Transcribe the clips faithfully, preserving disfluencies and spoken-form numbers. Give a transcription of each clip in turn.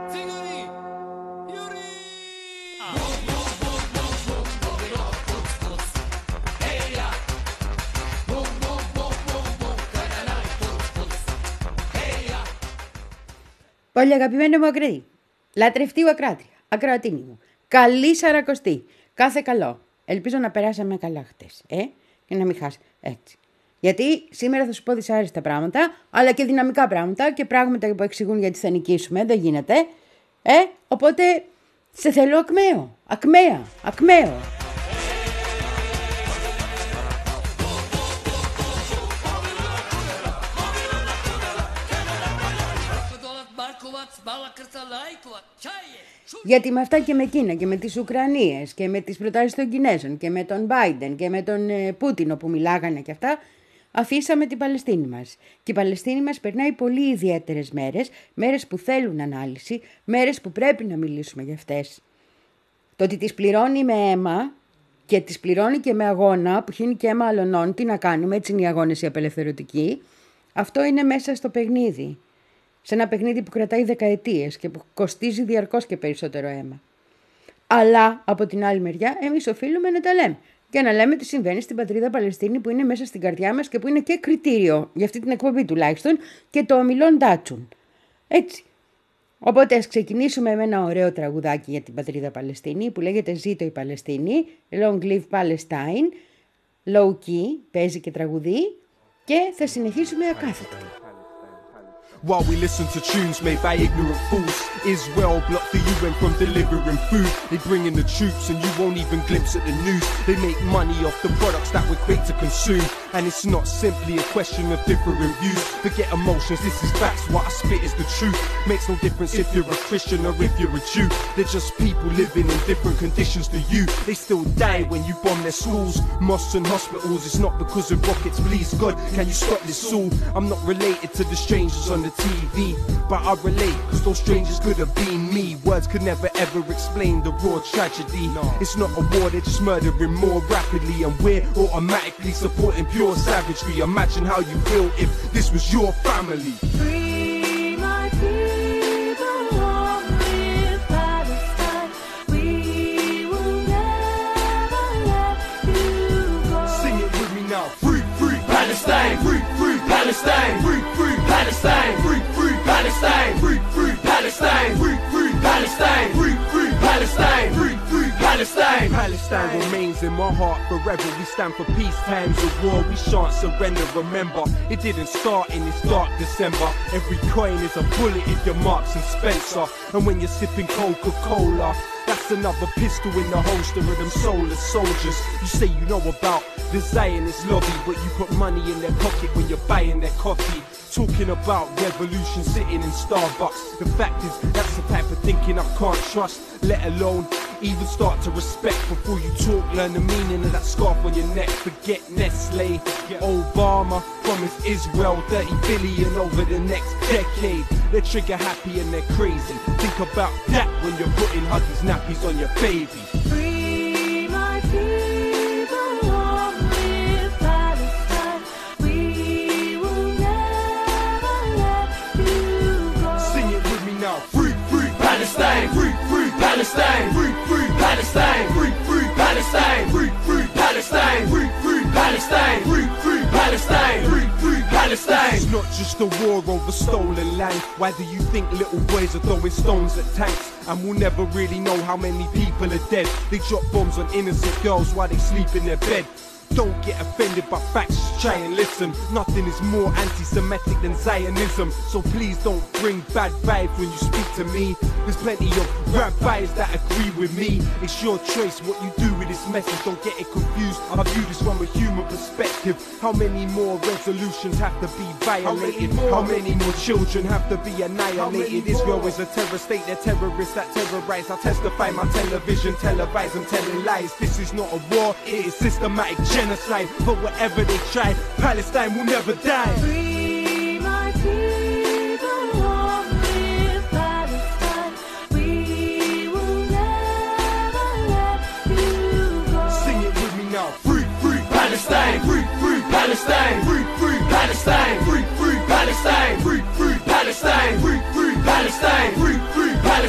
Πολύ αγαπημένο μου ακραίη, λατρευτή ακράτρια, ακροατίνη μου, καλή σαρακοστή, κάθε καλό. Ελπίζω να περάσαμε καλά χτες, ε, και να μην χάσει έτσι. Γιατί σήμερα θα σου πω δυσάρεστα πράγματα, αλλά και δυναμικά πράγματα και πράγματα που εξηγούν γιατί θα νικήσουμε, δεν γίνεται, ε, οπότε σε θέλω ακμαίο, ακμαία, ακμαίο. Γιατί με αυτά και με Κίνα και με τις Ουκρανίες και με τις προτάσεις των Κινέζων και με τον Biden και με τον ε, Πούτινο που μιλάγανε και αυτά, αφήσαμε την Παλαιστίνη μας. Και η Παλαιστίνη μας περνάει πολύ ιδιαίτερες μέρες, μέρες που θέλουν ανάλυση, μέρες που πρέπει να μιλήσουμε για αυτές. Το ότι τις πληρώνει με αίμα και τις πληρώνει και με αγώνα, που χύνει και αίμα αλωνών, τι να κάνουμε, έτσι είναι οι αγώνες οι απελευθερωτικοί, αυτό είναι μέσα στο παιχνίδι. Σε ένα παιχνίδι που κρατάει δεκαετίες και που κοστίζει διαρκώς και περισσότερο αίμα. Αλλά από την άλλη μεριά εμείς οφείλουμε να τα λέμε. Και να λέμε τι συμβαίνει στην πατρίδα Παλαιστίνη που είναι μέσα στην καρδιά μας και που είναι και κριτήριο για αυτή την εκπομπή τουλάχιστον και το ομιλών ντάτσουν. Έτσι. Οπότε ας ξεκινήσουμε με ένα ωραίο τραγουδάκι για την πατρίδα Παλαιστίνη που λέγεται «Ζήτω η Παλαιστίνη», «Long Live Palestine», low key, παίζει και τραγουδί και θα συνεχίσουμε ακάθεκτη. While we listen to tunes made by ignorant fools, Israel blocked the U N from delivering food. They bring in the troops and you won't even glimpse at the news. They make money off the products that we're quick to consume. And it's not simply a question of differing views. Forget emotions, this is facts, what I spit is the truth. Makes no difference if you're a Christian or if you're a Jew. They're just people living in different conditions to you. They still die when you bomb their schools, mosques and hospitals. It's not because of rockets, please God, can you stop this all? I'm not related to the strangers on the T V, but I relate, cause those strangers could have been me. Words could never ever explain the raw tragedy. No. It's not a war, they're just murdering more rapidly, and we're automatically supporting pure savagery. Imagine how you feel if this was your family. Free my people, long live Palestine. We will never let you go. Sing it with me now. Free, free Palestine. Free, free Palestine. Free, free Palestine. Free, free Palestine. Free, free Palestine. Free, free Palestine. Free, free Palestine. Free, free Palestine. Palestine remains in my heart forever. We stand for peace, times of war. We shan't surrender. Remember, it didn't start in this dark December. Every coin is a bullet if you're Marks and Spencer. And when you're sipping Coca-Cola, that's another pistol in the holster of them soulless soldiers. You say you know about the Zionist lobby, but you put money in their pocket when you're buying their coffee. Talking about revolution sitting in Starbucks. The fact is, that's the type of thinking I can't trust, let alone even start to respect. Before you talk, learn the meaning of that scarf on your neck. Forget Nestle, Obama promised Israel thirty billion over the next decade. They're trigger happy and they're crazy. Think about that when you're putting Huggies nappies on your baby. Free my people, long live Palestine. We will never let you go. Sing it with me now. Free, free Palestine. Free, free Palestine. Free, free Palestine. Free, free Palestine. Free, free Palestine. Free, free Palestine. Free, free Palestine. Free, free Palestine. It's not just a war over stolen land. Why do you think little boys are throwing stones at tanks? And we'll never really know how many people are dead. They drop bombs on innocent girls while they sleep in their bed. Don't get offended by facts, just try and listen. Nothing is more anti-Semitic than Zionism. So please don't bring bad vibes when you speak to me. There's plenty of rabbis that agree with me. It's your choice what you do with this message. Don't get it confused, I view this from a human perspective. How many more resolutions have to be violated? How many more, How many more children have to be annihilated? Israel is a terror state, they're terrorists that terrorize. I testify my television, televise, I'm telling lies. This is not a war, it is systematic genocide. But whatever they try, Palestine will never die. Free my people, long live Palestine. We will never let you go. Sing it with me now. Free, free Palestine. Free, free Palestine. Free, free Palestine. Free, free Palestine. Free, free Palestine. Free, free Palestine. Free, free Palestine.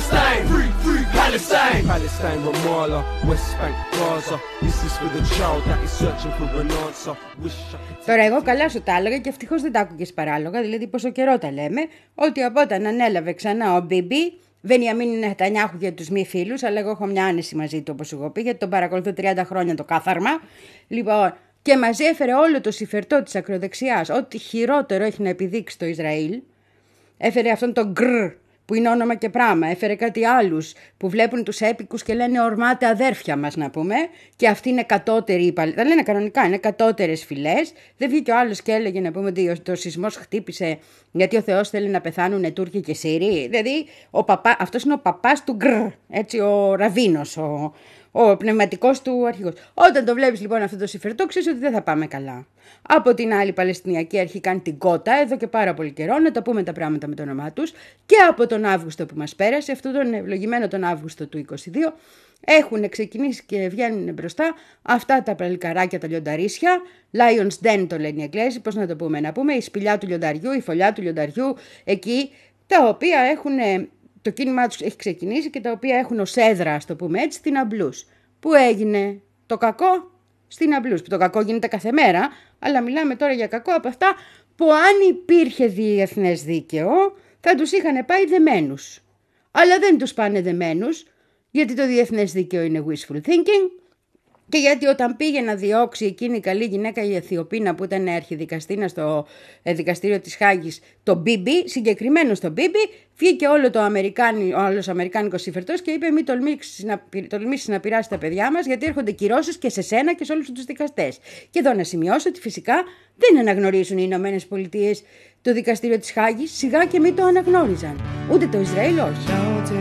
Palestine, Ramallah, West Bank, Gaza. This is for the child that is searching for an answer. Wish I could. Τώρα, εγώ καλά σου τα έλεγα και ευτυχώς δεν τα άκουγες παράλογα, δηλαδή πόσο καιρό τα λέμε, ότι από όταν ανέλαβε ξανά ο Μπίμπι, Βενιαμίν Νετανιάχου για τους μη φίλους, αλλά εγώ έχω μια άνεση μαζί του, όπως εγώ πει, γιατί τον παρακολουθώ τριάντα χρόνια το κάθαρμα. Λοιπόν, και μαζί έφερε όλο το συφερτό της ακροδεξιάς, ό,τι χειρότερο έχει να επιδείξει το Ισραήλ. Έφερε αυτόν τον γκρ που είναι όνομα και πράγμα. Έφερε κάτι άλλους που βλέπουν τους έπικους και λένε ορμάτε αδέρφια μας, να πούμε. Και αυτοί είναι κατώτεροι. Τα λένε κανονικά, είναι κατώτερες φυλές. Δεν βγήκε ο άλλος και έλεγε, να πούμε, ότι το σεισμός χτύπησε γιατί ο Θεός θέλει να πεθάνουν Τούρκοι και Σύριοι. Δηλαδή ο παπά, αυτός είναι ο παπάς του γκρ, έτσι, ο ραβίνος, ο, ο πνευματικός του αρχηγός. Όταν το βλέπεις λοιπόν αυτό το συμφερτό, ξέρεις ότι δεν θα πάμε καλά. Από την άλλη, η Παλαιστινιακή Αρχή κάνει την κότα εδώ και πάρα πολύ καιρό, να τα πούμε τα πράγματα με το όνομά τους. Και από τον Αύγουστο που μας πέρασε, αυτόν τον ευλογημένο τον Αύγουστο του είκοσι δύο, έχουν ξεκινήσει και βγαίνουν μπροστά αυτά τα παλικαράκια, τα λιονταρίσια. Lion's Den το λένε οι Εγγλέζοι, πώς να το πούμε, να πούμε, η σπηλιά του λιονταριού, η φωλιά του λιονταριού, εκεί, τα οποία έχουν, το κίνημά τους έχει ξεκινήσει και τα οποία έχουν ως έδρα, ας το πούμε έτσι, την Αμπλούς. Πού έγινε το κακό? Στην Αμπλούς, που το κακό γίνεται κάθε μέρα, αλλά μιλάμε τώρα για κακό από αυτά που αν υπήρχε διεθνές δίκαιο θα τους είχαν πάει δεμένους. Αλλά δεν τους πάνε δεμένους, γιατί το διεθνές δίκαιο είναι wishful thinking και γιατί όταν πήγε να διώξει εκείνη η καλή γυναίκα η Αιθιοπίνα που ήταν αρχιδικαστήνα στο δικαστήριο της Χάγης, το Μπίμπι, συγκεκριμένο στο Μπίμπι, βγήκε όλο το Αμερικάνι, ο άλλος αμερικάνικος συμφερτός και είπε: μην τολμήσεις να, τολμήσεις να πειράσεις τα παιδιά μας, γιατί έρχονται κυρώσεις και σε σένα και σε όλους τους δικαστές. Και εδώ να σημειώσω ότι φυσικά δεν αναγνωρίζουν οι Ηνωμένες Πολιτείες το δικαστήριο της Χάγης, σιγά και μην το αναγνώριζαν. Ούτε το Ισραήλ, όχι.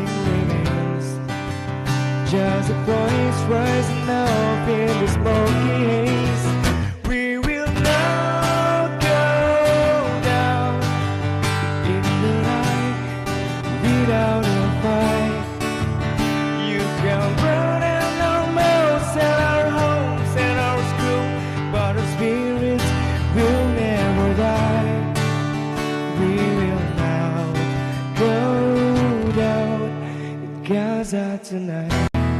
Just a voice rising up in the smoky haze. We will not go down in the night without a fight. You can burn down our mouths and our homes and our school, but our spirits will never die. We will not go down in Gaza tonight.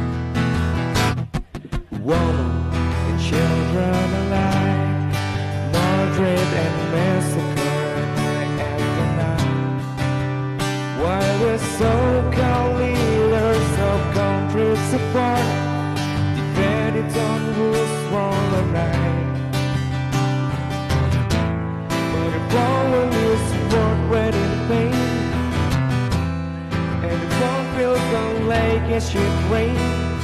Women and children alike, murdered and massacred night after night. While the so-called leaders of countries apart defended on rules from the night. But the problem is work ready to pain, and the world feels like it should rain.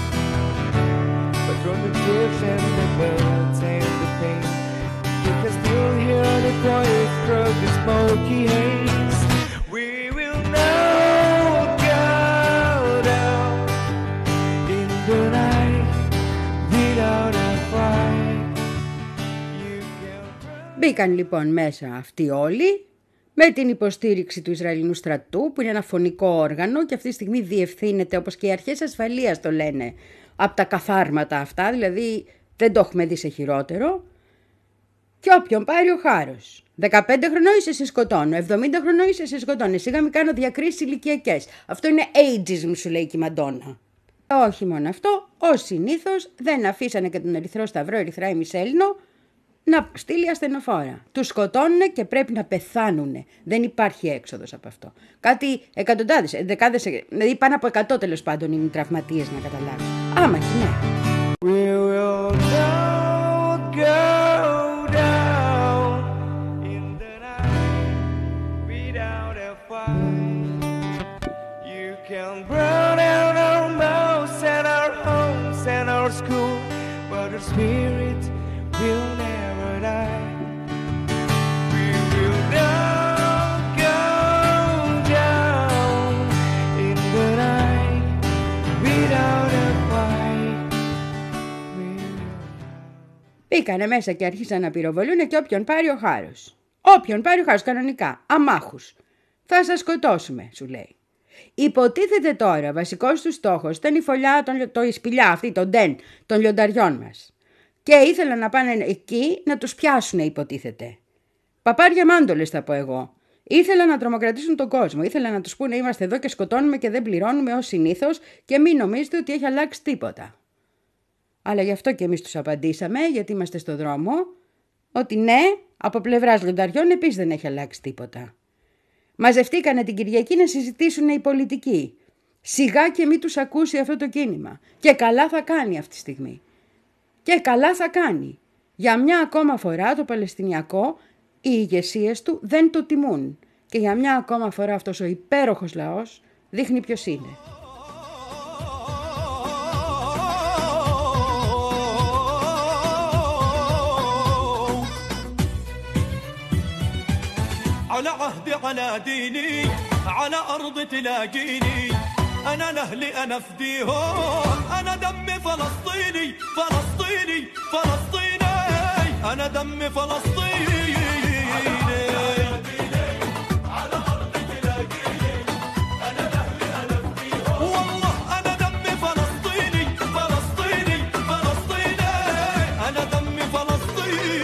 From the bush and the birds and the pain, you can still hear the voice through the smoky haze. We will not go down in the night without a fight. You can... Μπήκαν λοιπόν μέσα αυτοί όλοι με την υποστήριξη του Ισραηλινού στρατού, που είναι ένα φωνικό όργανο και αυτή τη στιγμή διευθύνεται, όπως και οι αρχές ασφαλείας το λένε, από τα καθάρματα αυτά, δηλαδή δεν το έχουμε δει σε χειρότερο. Και όποιον πάρει ο χάρος. δεκαπέντε χρονών είσαι, σε σκοτώνω. εβδομήντα χρονών είσαι, σε σκοτώνω. Σιγά μην κάνω διακρίσεις ηλικιακές. Αυτό είναι ageism, σου λέει και η Μαντόνα. Όχι μόνο αυτό, ως συνήθως δεν αφήσανε και τον Ερυθρό Σταυρό, Ερυθρά ημισέλληνο, να στείλει ασθενοφόρα. Τους σκοτώνουν και πρέπει να πεθάνουν. Δεν υπάρχει έξοδος από αυτό. Κάτι εκατοντάδες, δεκάδες, δηλαδή πάνω από εκατό τέλος πάντων είναι οι τραυματίες, να καταλάβεις. Άμα και ναι. We will not go down in the night without a fight. You can burn down our mouths and our homes and our school, but our spirit will never die. We will not go down in the night without a fight. We will not. Μπήκανε μέσα και αρχίσαν να πυροβολούν και όποιον πάρει ο χάρος. Όποιον πάρει ο χάρος, κανονικά, αμάχους. Θα σας σκοτώσουμε, σου λέει. Υποτίθεται τώρα, βασικός του στόχος ήταν η φωλιά, τον, το, η σπηλιά αυτή, το ντεν των λιονταριών μας. Και ήθελαν να πάνε εκεί να τους πιάσουν, υποτίθεται. Παπάρια μάντολες θα πω εγώ. Ήθελαν να τρομοκρατήσουν τον κόσμο. Ήθελαν να τους πούνε είμαστε εδώ και σκοτώνουμε και δεν πληρώνουμε ως συνήθως και μην νομίζετε ότι έχει αλλάξει τίποτα. Αλλά γι' αυτό και εμείς τους απαντήσαμε, γιατί είμαστε στο δρόμο, ότι ναι, από πλευράς λιονταριών επίσης δεν έχει αλλάξει τίποτα. Μαζευτήκανε την Κυριακή να συζητήσουν οι πολιτικοί. Σιγά και μη τους ακούσει αυτό το κίνημα. Και καλά θα κάνει αυτή τη στιγμή. Και καλά θα κάνει. Για μια ακόμα φορά το Παλαιστινιακό, οι ηγεσίες του δεν το τιμούν. Και για μια ακόμα φορά αυτός ο υπέροχος λαός δείχνει ποιος είναι. على عهدي على ديني على أرض تلاقيني أنا لأهلي أنا فديهم أنا دمي فلسطيني فلسطيني فلسطيني أنا دمي فلسطيني على أرض تلاقيني أنا لأهلي أنا فديهم والله أنا دمي فلسطيني فلسطيني فلسطيني أنا دمي فلسطيني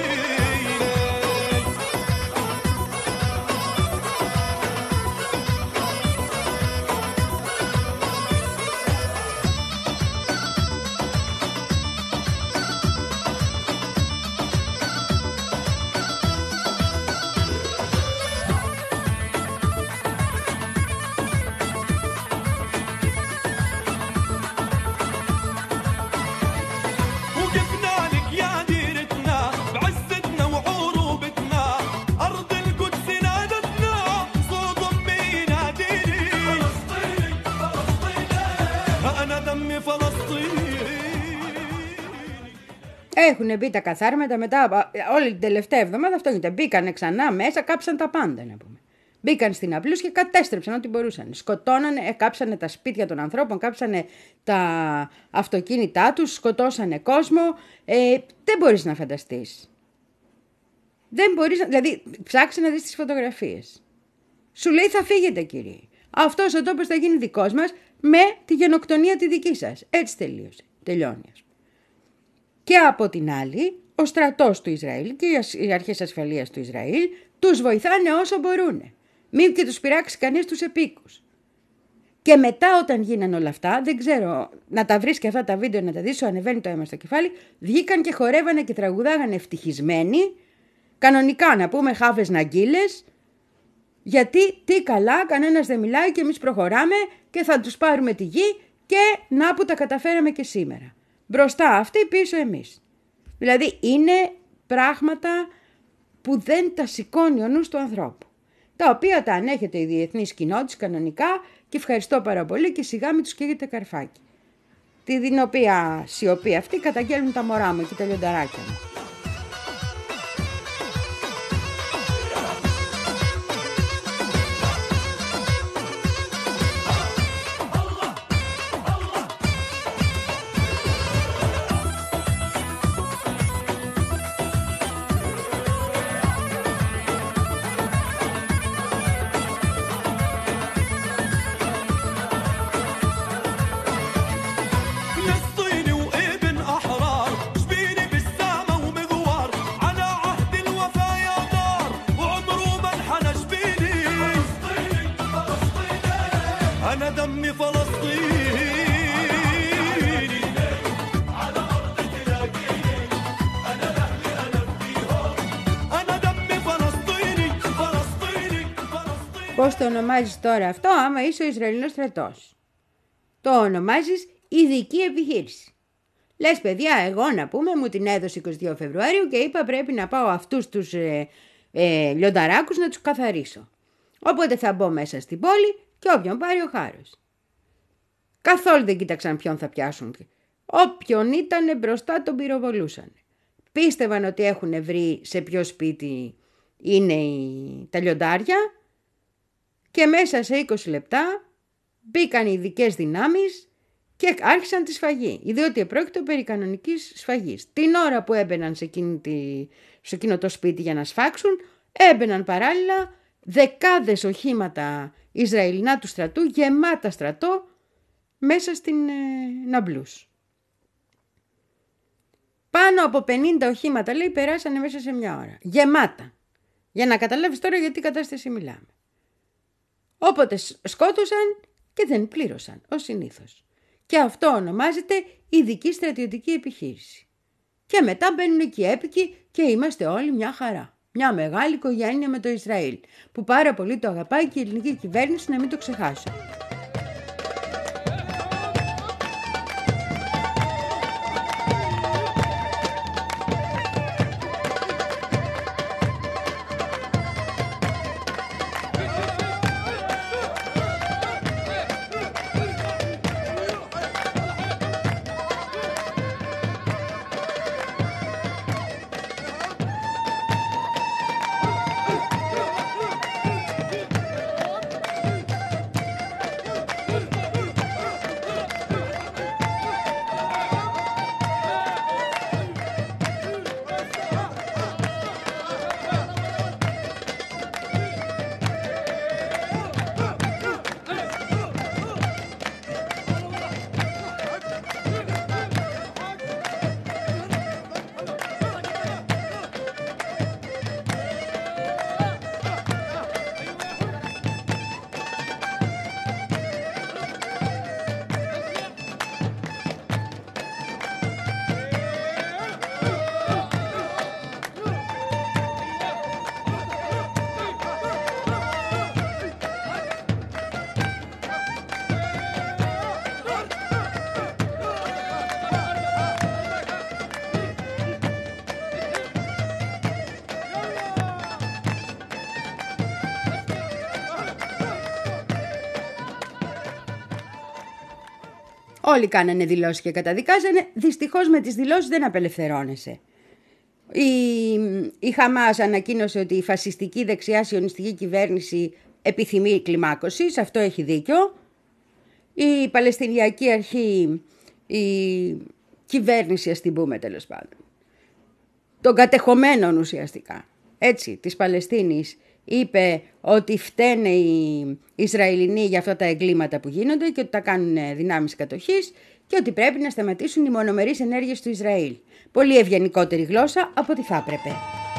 Έχουν μπει τα καθάρματα μετά από όλη την τελευταία εβδομάδα. Αυτό γίνεται. Μπήκανε ξανά μέσα, κάψαν τα πάντα, να πούμε. Μπήκαν στην απλούς και κατέστρεψαν ό,τι μπορούσαν. Σκοτώνανε, κάψανε τα σπίτια των ανθρώπων, κάψανε τα αυτοκίνητά τους, σκοτώσανε κόσμο. Ε, δεν μπορείς να φανταστείς. Δεν μπορείς να... Δηλαδή, ψάξε να δεις τις φωτογραφίες. Σου λέει θα φύγετε, κύριε. Αυτός ο τόπος θα γίνει δικός μας με τη γενοκτονία τη δική σας. Έτσι τελείωσε. Τελειώνει. Και από την άλλη, ο στρατός του Ισραήλ και οι αρχές ασφαλείας του Ισραήλ τους βοηθάνε όσο μπορούν. Μην και τους πειράξει κανείς τους επίκους. Και μετά όταν γίνανε όλα αυτά, δεν ξέρω, να τα βρεις και αυτά τα βίντεο να τα δεις, σου ανεβαίνει το αίμα στο κεφάλι, βγήκαν και χορεύανε και τραγουδάγανε ευτυχισμένοι, κανονικά να πούμε χάβες ναγκίλες, γιατί τι καλά, κανένας δεν μιλάει και εμείς προχωράμε και θα τους πάρουμε τη γη και να που τα καταφέραμε και σήμερα. Μπροστά αυτοί, πίσω εμείς. Δηλαδή είναι πράγματα που δεν τα σηκώνει ο νους του ανθρώπου. Τα οποία τα ανέχεται η διεθνής κοινότητα κανονικά και ευχαριστώ πάρα πολύ και σιγά μην τους καίγεται καρφάκι. Την οποία σιωπή αυτή καταγγέλνουν τα μωρά μου και τα λιονταράκια μου. Πώς το ονομάζεις τώρα αυτό, άμα είσαι ο Ισραηλινός στρατός? Το ονομάζεις ειδική επιχείρηση. Λες παιδιά, εγώ να πούμε μου την έδωσε είκοσι δύο Φεβρουαρίου και είπα πρέπει να πάω αυτούς τους ε, ε, λιονταράκους να τους καθαρίσω. Οπότε θα μπω μέσα στην πόλη και όποιον πάρει ο χάρος. Καθόλου δεν κοίταξαν ποιον θα πιάσουν. Όποιον ήταν μπροστά τον πυροβολούσαν. Πίστευαν ότι έχουν βρει σε ποιο σπίτι είναι οι... τα λιοντάρια και μέσα σε είκοσι λεπτά μπήκαν οι ειδικές δυνάμεις και άρχισαν τη σφαγή. Διότι επρόκειτο περί κανονικής σφαγής. Την ώρα που έμπαιναν σε, τη... σε εκείνο το σπίτι για να σφάξουν, έμπαιναν παράλληλα δεκάδες οχήματα Ισραηλινά του στρατού, γεμάτα στρατό, μέσα στην ε, Ναμπλούς. Πάνω από πενήντα οχήματα, λέει, περάσανε μέσα σε μια ώρα. Γεμάτα. Για να καταλάβεις τώρα για τι κατάσταση μιλάμε. Όποτε σκότωσαν και δεν πλήρωσαν, ως συνήθως. Και αυτό ονομάζεται ειδική στρατιωτική επιχείρηση. Και μετά μπαίνουν εκεί έπικοι και είμαστε όλοι μια χαρά. Μια μεγάλη οικογένεια με το Ισραήλ, που πάρα πολύ το αγαπάει και η ελληνική κυβέρνηση, να μην το ξεχάσω. Όλοι κάνανε δηλώσεις και καταδικάζανε. Δυστυχώς με τις δηλώσεις δεν απελευθερώνεσαι. Η, η Χαμάς ανακοίνωσε ότι η φασιστική δεξιά σιωνιστική κυβέρνηση επιθυμεί κλιμάκωσης. Αυτό έχει δίκιο. Η Παλαιστινιακή Αρχή, η κυβέρνηση, ας την πούμε τέλος πάντων, των κατεχομένων ουσιαστικά, έτσι, της Παλαιστίνης, είπε ότι φταίνε οι Ισραηλινοί για αυτά τα εγκλήματα που γίνονται και ότι τα κάνουν δυνάμεις κατοχής και ότι πρέπει να σταματήσουν οι μονομερείς ενέργειες του Ισραήλ. Πολύ ευγενικότερη γλώσσα από ό,τι θα έπρεπε.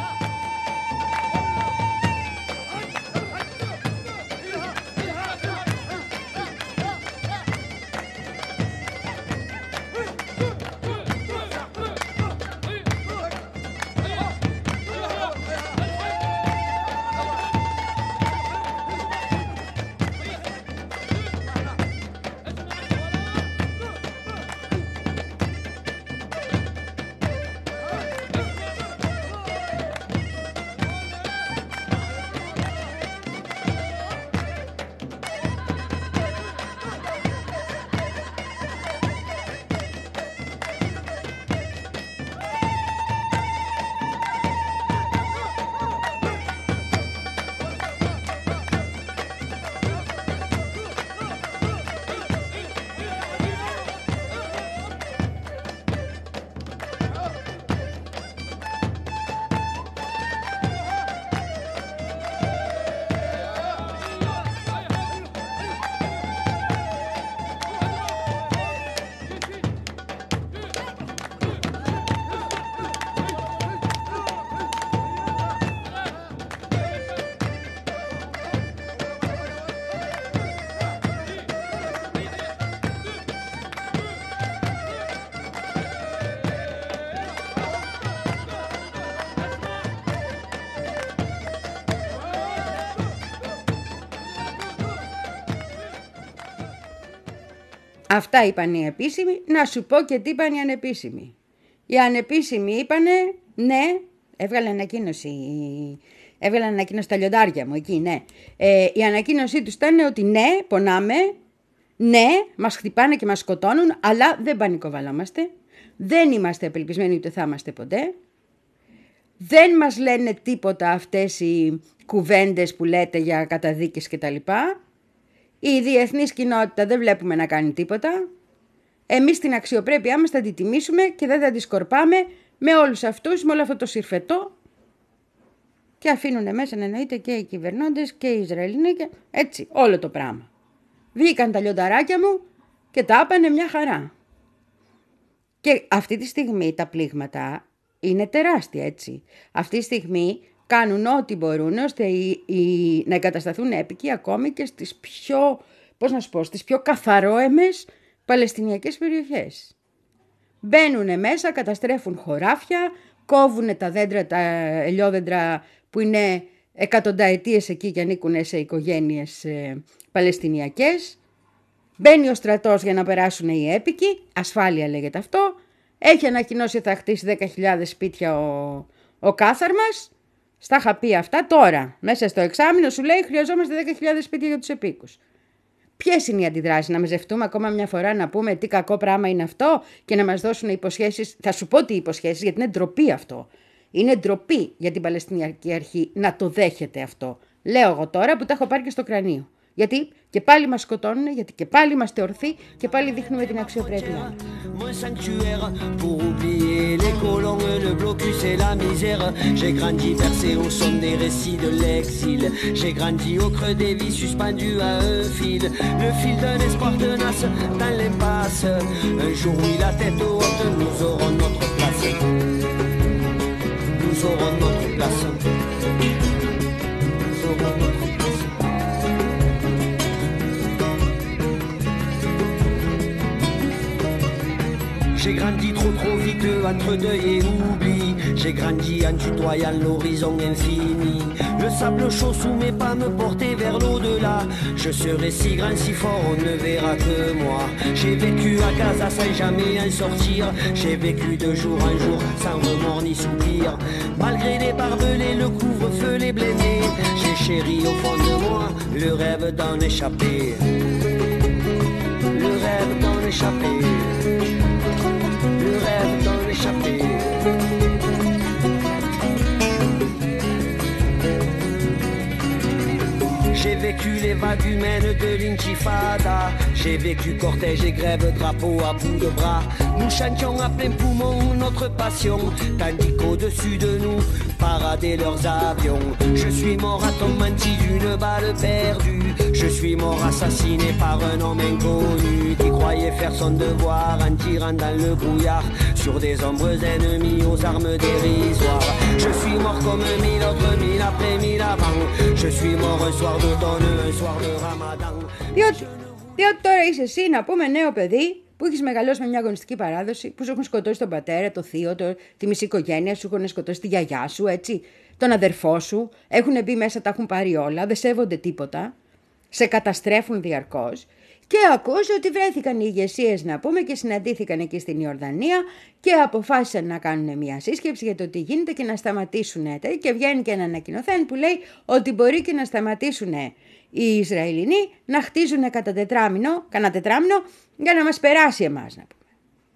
Αυτά είπαν οι επίσημοι, να σου πω και τι είπαν οι ανεπίσημοι. Οι ανεπίσημοι είπανε, ναι, έβγαλε ανακοίνωση, έβγαλε ανακοίνωση τα λιοντάρια μου εκεί, ναι. Ε, η ανακοίνωσή τους ήταν ότι ναι, πονάμε, ναι, μας χτυπάνε και μας σκοτώνουν, αλλά δεν πανικοβαλόμαστε, δεν είμαστε απελπισμένοι ούτε θα είμαστε ποτέ. Δεν μας λένε τίποτα αυτές οι κουβέντες που λέτε για καταδίκες κτλ. Η διεθνής κοινότητα δεν βλέπουμε να κάνει τίποτα. Εμείς την αξιοπρέπειά μας θα τη τιμήσουμε και δεν θα τη σκορπάμε με όλους αυτούς, με όλο αυτό το συρφετό. Και αφήνουν μέσα να εννοείται και οι κυβερνώντες και οι Ισραηλινοί και έτσι όλο το πράγμα. Βγήκαν τα λιονταράκια μου και τα άπανε μια χαρά. Και αυτή τη στιγμή τα πλήγματα είναι τεράστια, έτσι. Αυτή τη στιγμή κάνουν ό,τι μπορούν ώστε οι, οι, να εγκατασταθούν έπικοι ακόμη και στις πιο, πώς να σου πω, στις πιο καθαρόαιμες παλαιστινιακές περιοχές. Μπαίνουν μέσα, καταστρέφουν χωράφια, κόβουν τα δέντρα, τα ελιόδεντρα που είναι εκατονταετίες εκεί και ανήκουν σε οικογένειες ε, παλαιστινιακές. Μπαίνει ο στρατός για να περάσουν οι έπικοι, ασφάλεια λέγεται αυτό. Έχει ανακοινώσει ότι θα χτίσει δέκα χιλιάδες σπίτια ο, ο κάθαρμας. Στα είχα πει αυτά τώρα. Μέσα στο εξάμηνο σου λέει χρειαζόμαστε δέκα χιλιάδες σπίτια για τους επίκους. Ποιες είναι οι αντιδράσεις, να μαζευτούμε ακόμα μια φορά να πούμε τι κακό πράγμα είναι αυτό και να μας δώσουν υποσχέσεις. Θα σου πω τι υποσχέσεις, γιατί είναι ντροπή αυτό. Είναι ντροπή για την Παλαιστινιακή Αρχή να το δέχεται αυτό. Λέω εγώ τώρα που τα έχω πάρει και στο κρανίο. Γιατί και πάλι μας σκοτώνουν, γιατί και πάλι είμαστε ορθοί και πάλι δείχνουμε την αξιοπρέπειά. Mon sanctuaire pour oublier les colons, le blocus et la misère. J'ai grandi bercé au son des récits de l'exil. J'ai grandi au creux des vies suspendues à un fil. Le fil d'un espoir tenace dans l'impasse. Un jour, oui, la tête haute, nous aurons notre place. Nous aurons notre place. Nous aurons notre place. J'ai grandi trop trop vite entre deuil et oubli. J'ai grandi en tutoyant l'horizon infini. Le sable chaud sous mes pas me portait vers l'au-delà. Je serai si grand, si fort, on ne verra que moi. J'ai vécu à Gaza sans jamais en sortir. J'ai vécu de jour en jour sans remords ni soupir. Malgré les barbelés, le couvre-feu, les blêmés, j'ai chéri au fond de moi le rêve d'en échapper. Le rêve d'en échapper. Le rêve d'en échapper. J'ai vécu les vagues humaines de l'intifada. J'ai vécu cortège et grève, drapeau à bout de bras. Nous chantions à plein poumon notre passion, tandis qu'au-dessus de nous paradaient leurs avions. Je suis mort à ton menti d'une balle perdue. Je suis mort assassiné par un homme inconnu qui croyait faire son devoir en tirant dans le brouillard sur des ombres ennemies aux armes dérisoires. Je suis mort comme mille autres, mille après, mille avant. Je suis mort un soir d'automne, un soir de Ramadan. Διότι, διότι τώρα είσαι εσύ, να πούμε, νέο παιδί που έχεις μεγαλώσει με μια αγωνιστική παράδοση, που σου έχουν σκοτώσει τον πατέρα, το θείο, το, τη μισή οικογένεια, σου έχουν σκοτώσει τη γιαγιά σου, έτσι, τον αδερφό σου, έχουν μπει μέσα, τα έχουν πάρει όλα, δεν σέβονται τίποτα, σε καταστρέφουν διαρκώς. Και ακούς ότι βρέθηκαν οι ηγεσίες, να πούμε, και συναντήθηκαν εκεί στην Ιορδανία και αποφάσισαν να κάνουν μια σύσκεψη για το τι γίνεται και να σταματήσουν. Και βγαίνει και ένα ανακοινωθέν που λέει ότι μπορεί και να σταματήσουν οι Ισραηλινοί να χτίζουν κατά τετράμινο, κανένα τετράμινο για να μας περάσει εμάς, να πούμε.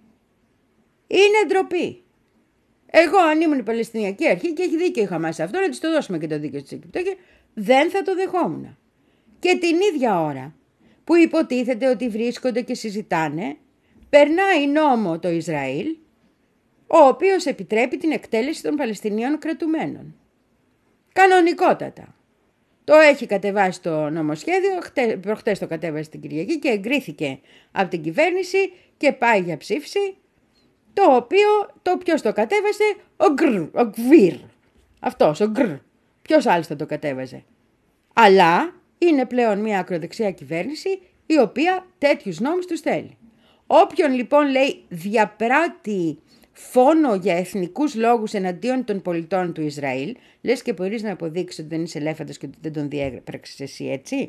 Είναι ντροπή. Εγώ αν ήμουν η Παλαιστινιακή Αρχή και έχει δίκιο η Χαμάς αυτό, να της το δώσουμε και το δίκιο της Αιγυπτού, δεν θα το δεχόμουν. Και την ίδια ώρα που υποτίθεται ότι βρίσκονται και συζητάνε, περνάει νόμο το Ισραήλ, ο οποίος επιτρέπει την εκτέλεση των Παλαιστινίων κρατουμένων. Κανονικότατα. Το έχει κατεβάσει το νομοσχέδιο, προχτές το κατέβασε την Κυριακή και εγκρίθηκε από την κυβέρνηση και πάει για ψήφιση, το οποίο, το ποιος το κατέβασε, ο Γκρ, ο Γκβίρ. Αυτός, ο Γκρ. Ποιος άλλος θα το κατέβαζε. Αλλά είναι πλέον μια ακροδεξιά κυβέρνηση η οποία τέτοιους νόμους τους θέλει. Όποιον λοιπόν λέει διαπράττει φόνο για εθνικούς λόγους εναντίον των πολιτών του Ισραήλ, λες και μπορείς να αποδείξεις ότι δεν είσαι ελέφαντας και ότι δεν τον διέπραξες εσύ, έτσι,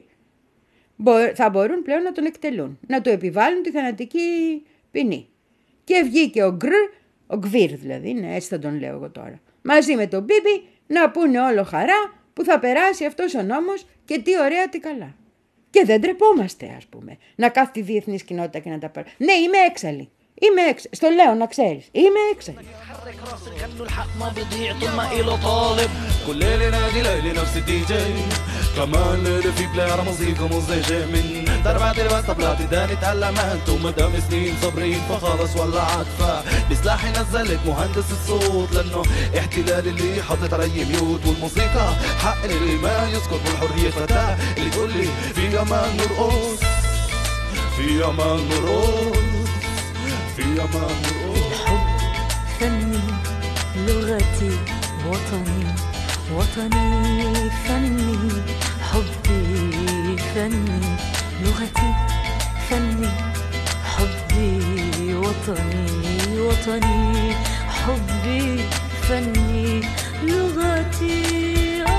θα μπορούν πλέον να τον εκτελούν, να του επιβάλλουν τη θανατική ποινή. Και βγήκε ο Γκρ, ο Γκβίρ δηλαδή, ναι, έτσι θα τον λέω εγώ τώρα, μαζί με τον Μπίμπι να πούνε όλο χαρά που θα περάσει αυτός ο νόμος και τι ωραία τι καλά. Και δεν τρεπόμαστε, ας πούμε, να κάθεται η διεθνής κοινότητα και να τα πάρει. Ναι, είμαι έξαλλη. Είμαι έξαλλη. Στο λέω να ξέρεις. Είμαι έξαλλη. كل ليلة نادي ليلي نفس الدي جي كمان ليلة في بلاي على موسيقى مزعجة من ضربات الباس طبلات داني اتعلمت ومدام سنين صابرين فخلص ولعت فبسلاحي نزلت مهندس الصوت لأنه احتلال اللي حطت علي ميوت والموسيقى حق اللي ما يسكت والحرية فتاة اللي تقول لي في أمان نرقص في أمان نرقص في أمان نرقص. فني لغتي وطني وطني فني حبي فني لغتي فني حبي وطني وطني حبي فني لغتي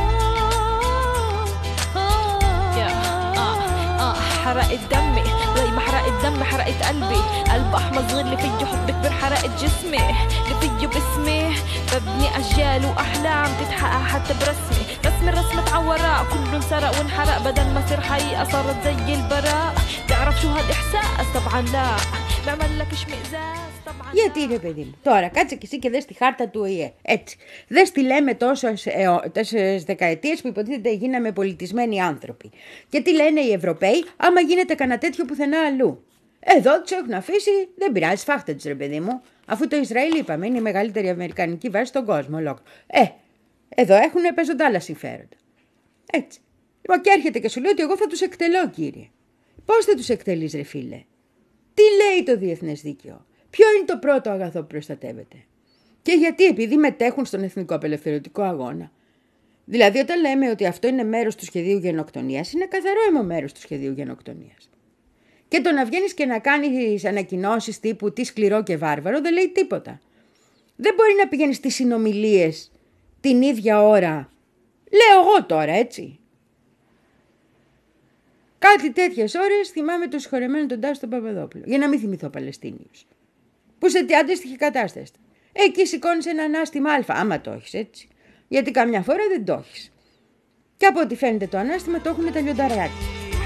يا آه آه حرقت دمي زي ما حرقت دمي حرقت قلبي قلب أحمر صغير اللي فيه حب كبير حرقت جسمي اللي فيه باسمي ببني أجيال وأحلام تتحقق حتى برسمي رسمي الرسم اتعورا كله انسرق وانحرق بدل ما صير حقيقة صارت زي البراء تعرف شو هاد إحساس طبعا لا بعمل لك اشمئزاز طبعا Γιατί ρε παιδί μου, τώρα κάτσε και εσύ και δες τη χάρτα του Ο Η Ε. Έτσι. Δες τι λέμε τόσες, ε, τόσες δεκαετίες που υποτίθεται γίναμε πολιτισμένοι άνθρωποι. Και τι λένε οι Ευρωπαίοι, άμα γίνεται κανένα τέτοιο πουθενά αλλού. Εδώ τους έχουν αφήσει, δεν πειράζει, φάχτε τους ρε παιδί μου. Αφού το Ισραήλ είπαμε είναι η μεγαλύτερη αμερικανική βάση στον κόσμο ολόκληρο. Ε, εδώ έχουν παίζοντα άλλα συμφέροντα. Έτσι. Λοιπόν, και έρχεται και σου λέει ότι εγώ θα τους εκτελώ, κύριε. Πώς θα τους εκτελείς, ρε φίλε? Τι λέει το διεθνές δίκαιο? Ποιο είναι το πρώτο αγαθό που προστατεύεται? Και γιατί? Επειδή μετέχουν στον εθνικό απελευθερωτικό αγώνα. Δηλαδή, όταν λέμε ότι αυτό είναι μέρος του σχεδίου γενοκτονίας, είναι καθαρό αίμο μέρος του σχεδίου γενοκτονίας. Και το να βγαίνεις και να κάνεις ανακοινώσεις τύπου τι σκληρό και βάρβαρο δεν λέει τίποτα. Δεν μπορεί να πηγαίνεις στις συνομιλίες την ίδια ώρα. Λέω εγώ τώρα, έτσι. Κάτι τέτοιες ώρες θυμάμαι το συγχωρεμένο τον Τάσο τον Παπαδόπουλο. Για να μην θυμηθώ Παλαιστίνιους. Που σε τι αντίστοιχη κατάσταση. Εκεί σηκώνεις ένα ανάστημα Α, άμα το έχεις, έτσι. Γιατί καμιά φορά δεν το έχεις. Και από ό,τι φαίνεται το ανάστημα το έχουν τα λιονταράκια.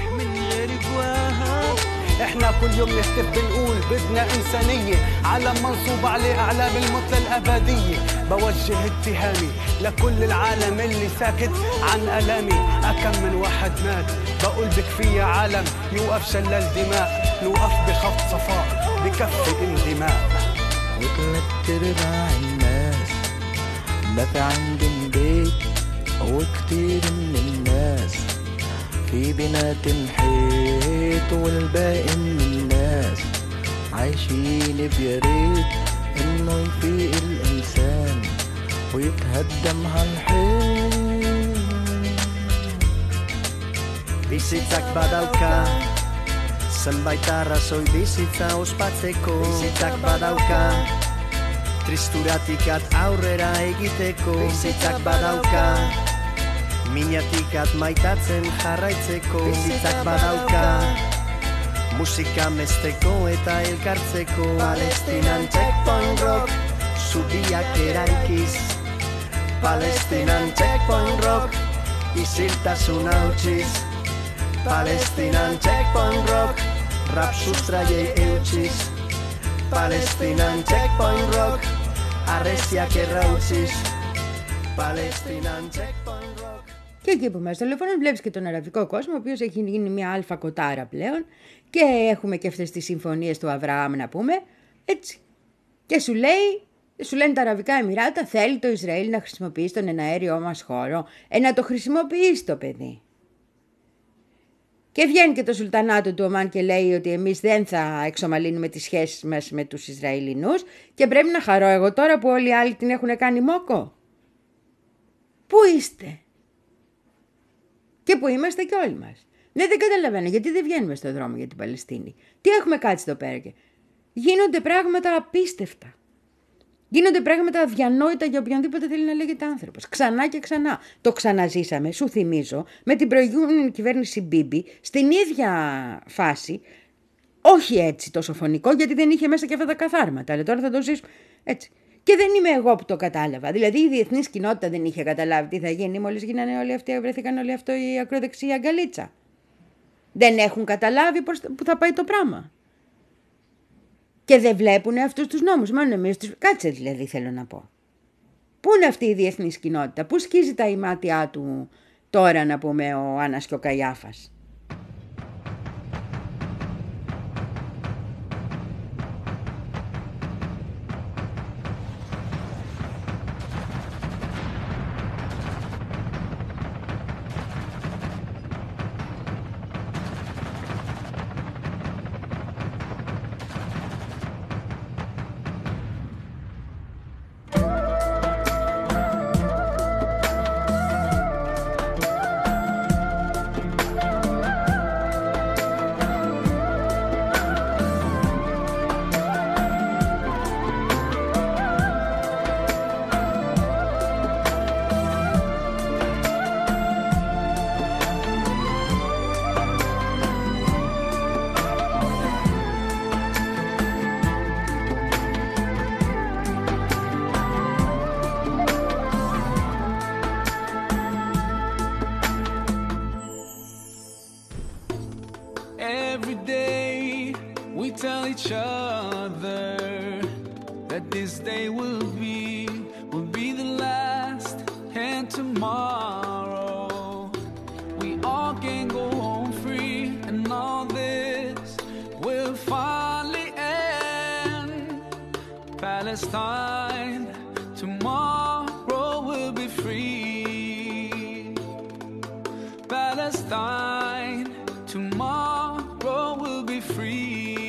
احنا كل يوم نهتف بنقول بدنا انسانيه عالم منصوب عليه اعلام المثلى الابديه بوجه اتهامي لكل العالم اللي ساكت عن الامي اكم من واحد مات بقول بكفي عالم يوقف شلال دماء نوقف بخط صفاء بكفي انتماء وثلاث ارباع الناس ما في عندهم بيت وكتير من الناس في بنات الحيط والباقي من الناس عايشين بياريت انه يفيق الانسان ويتهدم هالحيط. Bizitzak badauka zenbait arrazoi bizitza ospatzeko. Bizitzak badauka tristuratik at aurrera egiteko. Bizitzak badauka minatik at maitatzen jarraitzeko. Bizitzak badauka musika mesteko eta elkartzeko. Palestinan checkpoint rock zubiak eraikiz. Palestinan checkpoint rock isiltasun hautsiz. Palestinan checkpoint rock rap sustraiei eutsiz. Palestinan checkpoint rock αρέσιak errautsiz. Palestinan checkpoint rock. Και εκεί που μας τηλεφωνούν βλέπεις και τον αραβικό κόσμο, ο οποίος έχει γίνει μια αλφα κοτάρα πλέον και έχουμε και αυτές τις συμφωνίες του Αβραάμ να πούμε, έτσι. Και σου λέει, σου λένε τα Αραβικά Εμιράτα, θέλει το Ισραήλ να χρησιμοποιήσει τον εναέριό μας χώρο, ε, να το χρησιμοποιήσει το παιδί. Και βγαίνει και το Σουλτανάτο του Ομάν και λέει ότι εμείς δεν θα εξομαλύνουμε τις σχέσεις μας με τους Ισραηλινούς και πρέπει να χαρώ εγώ τώρα που όλοι οι άλλοι την έχουν κάνει μόκο. Πού είστε? Και που είμαστε και όλοι μας. Ναι, δεν καταλαβαίνω γιατί δεν βγαίνουμε στον δρόμο για την Παλαιστίνη. Τι έχουμε κάτσει εδώ πέρα και... Γίνονται πράγματα απίστευτα. Γίνονται πράγματα αδιανόητα για οποιονδήποτε θέλει να λέγεται άνθρωπος. Ξανά και ξανά. Το ξαναζήσαμε, σου θυμίζω, με την προηγούμενη κυβέρνηση Μπίμπι, στην ίδια φάση, όχι έτσι τόσο φωνικό, γιατί δεν είχε μέσα και αυτά τα καθάρματα. Αλλά τώρα θα το ζήσουμε έτσι. Και δεν είμαι εγώ που το κατάλαβα. Δηλαδή η διεθνής κοινότητα δεν είχε καταλάβει τι θα γίνει μόλις γίνανε όλοι αυτοί, βρέθηκαν όλοι αυτό η ακροδεξιά αγκαλίτσα. Δεν έχουν καταλάβει πώς, που θα πάει το πράγμα. Και δεν βλέπουν αυτούς τους νόμους. Μόνο εμείς τους... Κάτσε δηλαδή θέλω να πω. Πού είναι αυτή η διεθνής κοινότητα? Πού σκίζει τα ημάτια του τώρα να πούμε ο Άννας και ο Καϊάφας? every day we tell each other that this day will be, will be the last, and tomorrow we all can go home free, and all this will finally end. Palestine, tomorrow will be free. Palestine, tomorrow will be free.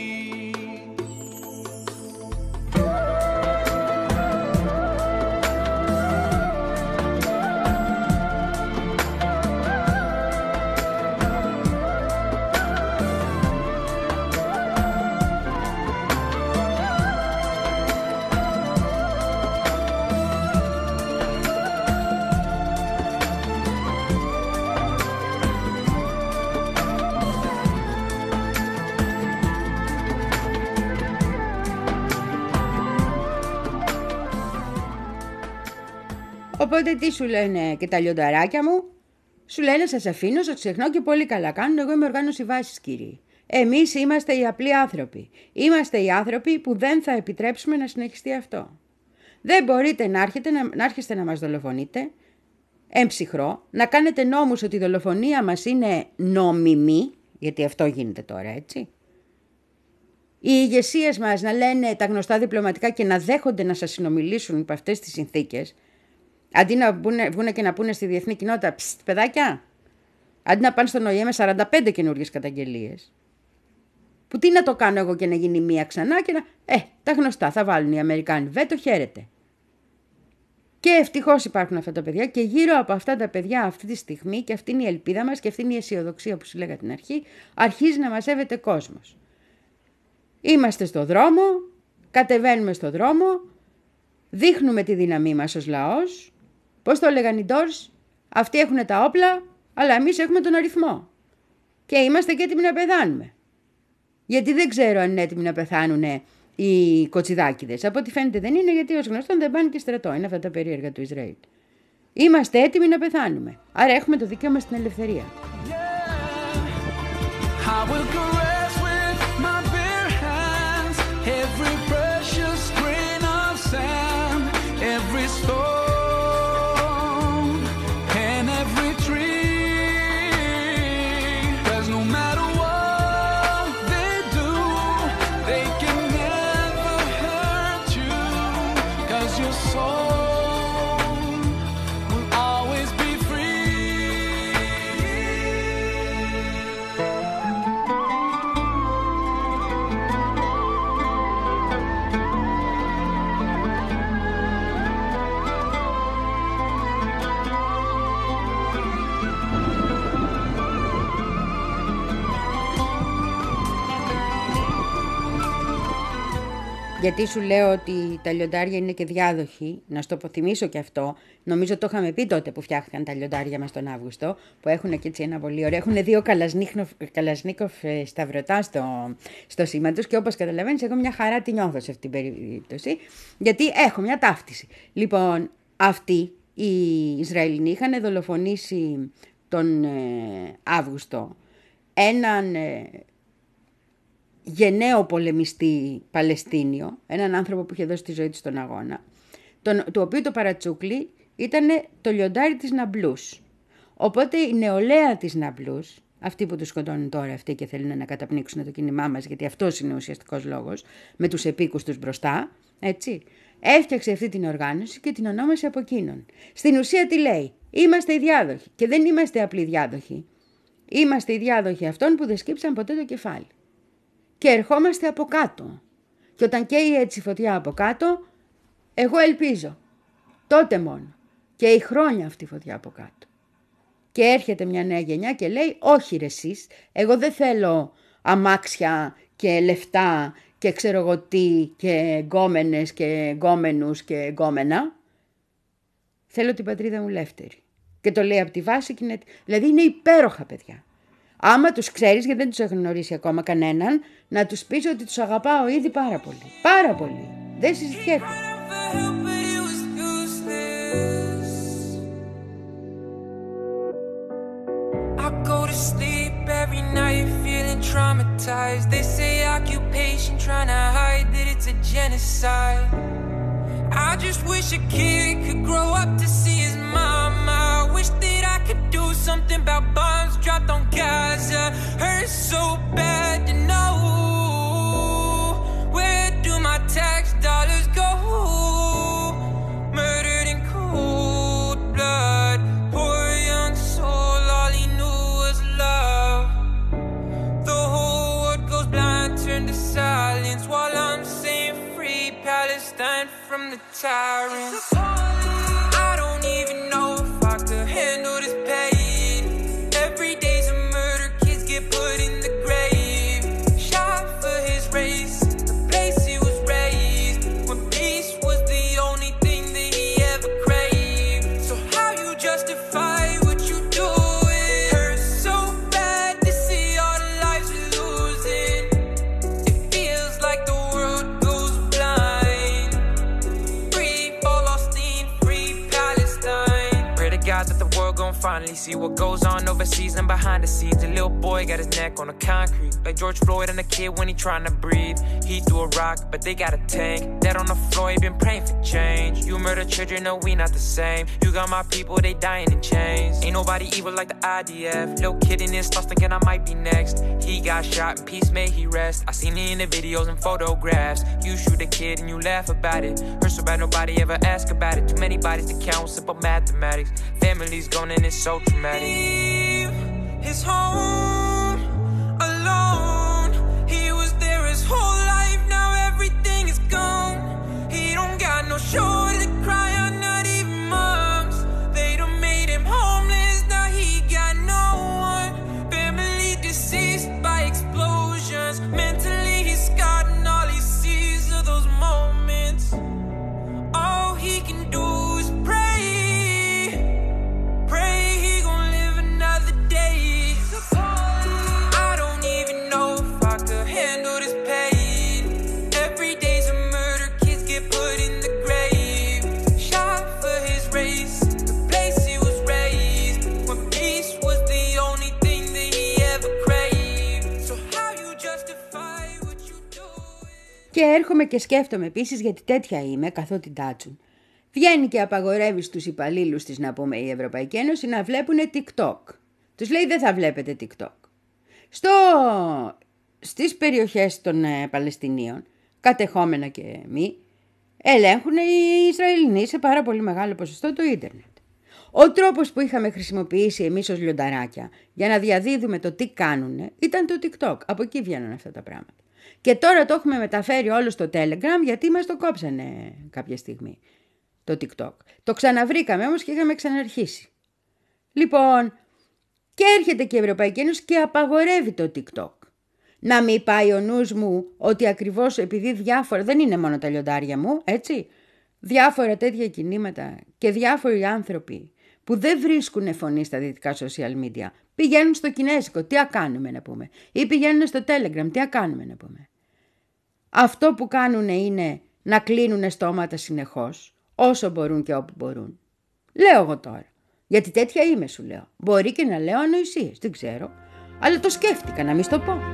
Οπότε τι σου λένε και τα λιονταράκια μου? Σου λένε σας αφήνω, σας ξεχνώ και πολύ καλά κάνουν, εγώ είμαι οργάνωση βάσης κύριοι. Εμείς είμαστε οι απλοί άνθρωποι. Είμαστε οι άνθρωποι που δεν θα επιτρέψουμε να συνεχιστεί αυτό. Δεν μπορείτε να, έρχετε, να, να έρχεστε να μας δολοφονείτε εμψυχρό, να κάνετε νόμους ότι η δολοφονία μας είναι νόμιμη, γιατί αυτό γίνεται τώρα έτσι. Οι ηγεσίες μας να λένε τα γνωστά διπλωματικά και να δέχονται να σας συνομιλήσουν υπό αυτές τις συνθήκες. Αντί να βγουν και να πούνε στη διεθνή κοινότητα, ψτ, παιδάκια, αντί να πάνε στον ΟΗΕ με σαράντα πέντε καινούργιες καταγγελίες. Που τι να το κάνω εγώ και να γίνει μία ξανά και να... Ε, τα γνωστά θα βάλουν οι Αμερικάνοι, βέτο, χαίρετε. Και ευτυχώς υπάρχουν αυτά τα παιδιά και γύρω από αυτά τα παιδιά αυτή τη στιγμή, και αυτή είναι η ελπίδα μας και αυτή είναι η αισιοδοξία που σου λέγα την αρχή, αρχίζει να μαζεύεται κόσμος. Είμαστε στο δρόμο, κατεβαίνουμε στο δρόμο, δείχνουμε τη δύναμή μας ως λαός. Πώς το έλεγαν οι Doors, αυτοί έχουν τα όπλα, αλλά εμείς έχουμε τον αριθμό. Και είμαστε και έτοιμοι να πεθάνουμε. Γιατί δεν ξέρω αν είναι έτοιμοι να πεθάνουν οι κοτσιδάκηδες. Από ό,τι φαίνεται δεν είναι, γιατί ως γνωστόν δεν πάνε και στρατό. Είναι αυτά τα περίεργα του Ισραήλ. Είμαστε έτοιμοι να πεθάνουμε. Άρα έχουμε το δικαίωμα στην ελευθερία. Γιατί σου λέω ότι τα λιοντάρια είναι και διάδοχοι, να στο αποθυμίσω και αυτό. Νομίζω το είχαμε πει τότε που φτιάχτηκαν τα λιοντάρια μας τον Αύγουστο, που έχουν και έτσι ένα πολύ ωραίο. Έχουν δύο καλασνίκοφ σταυρωτά στο, στο σήμα τους και όπως καταλαβαίνεις, εγώ μια χαρά τη νιώθω σε αυτή την περίπτωση, γιατί έχω μια ταύτιση. Λοιπόν, αυτοί οι Ισραηλινοί είχαν δολοφονήσει τον ε, Αύγουστο έναν. Ε, γενναίο πολεμιστή Παλαιστίνιο, έναν άνθρωπο που είχε δώσει τη ζωή του στον αγώνα, τον, του οποίου το παρατσούκλι ήταν το λιοντάρι της Ναμπλούς. Οπότε η νεολαία της Ναμπλούς, αυτοί που τους σκοτώνουν τώρα αυτοί και θέλουν να καταπνίξουν το κίνημά μας, γιατί αυτός είναι ο ουσιαστικός λόγος, με τους επίκους τους μπροστά, έτσι, έφτιαξε αυτή την οργάνωση και την ονόμασε από εκείνον. Στην ουσία τι λέει? Είμαστε οι διάδοχοι και δεν είμαστε απλοί διάδοχοι. Είμαστε οι διάδοχοι αυτών που δεν σκύψαν ποτέ το κεφάλι. Και ερχόμαστε από κάτω. Και όταν καίει έτσι φωτιά από κάτω, εγώ ελπίζω. Τότε μόνο. Και η χρόνια αυτή η φωτιά από κάτω. Και έρχεται μια νέα γενιά και λέει, όχι ρε εσείς, εγώ δεν θέλω αμάξια και λεφτά και ξέρω εγώ τι και γκόμενες και γκόμενους και γκόμενα. Θέλω την πατρίδα μου ελεύθερη. Και το λέει από τη βάση και είναι... Δηλαδή είναι υπέροχα παιδιά. Άμα τους ξέρεις, γιατί δεν τους έχω γνωρίσει ακόμα κανέναν, να τους πεις ότι τους αγαπάω ήδη πάρα πολύ. Πάρα πολύ. Δεν συζητιέται. I go to sleep every night feeling traumatized. traumatized. They say occupation, trying to hide that it's a genocide. I just wish a kid could grow up to see his mama. I wish that I could do something about bombs dropped on Gaza. Hurts so bad to know. Where do my tax dollars go? Murdered in cold blood. Poor young soul, all he knew was love. The whole world goes blind, turn to silence while I'm saying free Palestine from the tyrants. I don't even know if I could handle this pain. Every day's a murder, kids get put in the grave. Shot for his race, the place he was raised, when peace was the only thing that he ever craved. So how you justify what you do? It hurts so bad to see all the lives we're losing. It feels like the world goes blind. Free Palestine, free Palestine. Pray to God that the world gon' finally see what goes on overseas and behind the scenes. A little boy got his neck on the concrete, like George Floyd and a kid when he trying to breathe. He threw a rock, but they got a tank. Dead on the floor, he been praying for change. You murder children, no, we not the same. You got my people, they dying in chains. Ain't nobody evil like the I D F. Little kid in this lost thinking I might be next. He got shot, in peace may he rest. I seen it in the videos and photographs. You shoot a kid and you laugh about it. Hurt so bad nobody ever ask about it. Too many bodies to count, simple mathematics. Families gone and it's so traumatic. Leave his home alone. He was there his whole life, now everything is gone. He don't got no shoulder to cry on, not even moms. They done made him homeless, now he got no one. Family deceased by explosions. Mentally he's scarred and all he sees are those moments. All he can do is pray. Pray he gon' live another day. I don't even know if I could handle this pain. Every day's a murder, kids get put in the grave. Shot for his race, the place he was raised, when peace was the only thing that he ever craved. So how you justify what you do? Και έρχομαι και σκέφτομαι επίσης, γιατί τέτοια είμαι, καθότι τάτσουν. Βγαίνει και απαγορεύει στους υπαλλήλους της, να πούμε, η Ευρωπαϊκή Ένωση να βλέπουν TikTok. Τους λέει δεν θα βλέπετε TikTok. Στο... Στις περιοχές των ε, Παλαιστινίων, κατεχόμενα και μη, ελέγχουν οι Ισραηλινοί σε πάρα πολύ μεγάλο ποσοστό το ίντερνετ. Ο τρόπος που είχαμε χρησιμοποιήσει εμείς ως λιονταράκια για να διαδίδουμε το τι κάνουν ήταν το TikTok. Από εκεί βγαίνουν αυτά τα πράγματα. Και τώρα το έχουμε μεταφέρει όλο στο Telegram, γιατί μας το κόψανε κάποια στιγμή το TikTok. Το ξαναβρήκαμε όμως και είχαμε ξαναρχίσει. Λοιπόν, και έρχεται και η Ευρωπαϊκή Ένωση και απαγορεύει το TikTok. Να μην πάει ο νους μου ότι ακριβώς επειδή διάφορα, δεν είναι μόνο τα λιοντάρια μου, έτσι, διάφορα τέτοια κινήματα και διάφοροι άνθρωποι που δεν βρίσκουν φωνή στα δυτικά social media, πηγαίνουν στο κινέζικο, τι κάνουμε να πούμε, ή πηγαίνουν στο Telegram, τι κάνουμε να πούμε. Αυτό που κάνουν είναι να κλείνουν στόματα συνεχώς, όσο μπορούν και όπου μπορούν. Λέω εγώ τώρα, γιατί τέτοια είμαι σου λέω. Μπορεί και να λέω ανοησίες, δεν ξέρω, αλλά το σκέφτηκα να μην στο πω.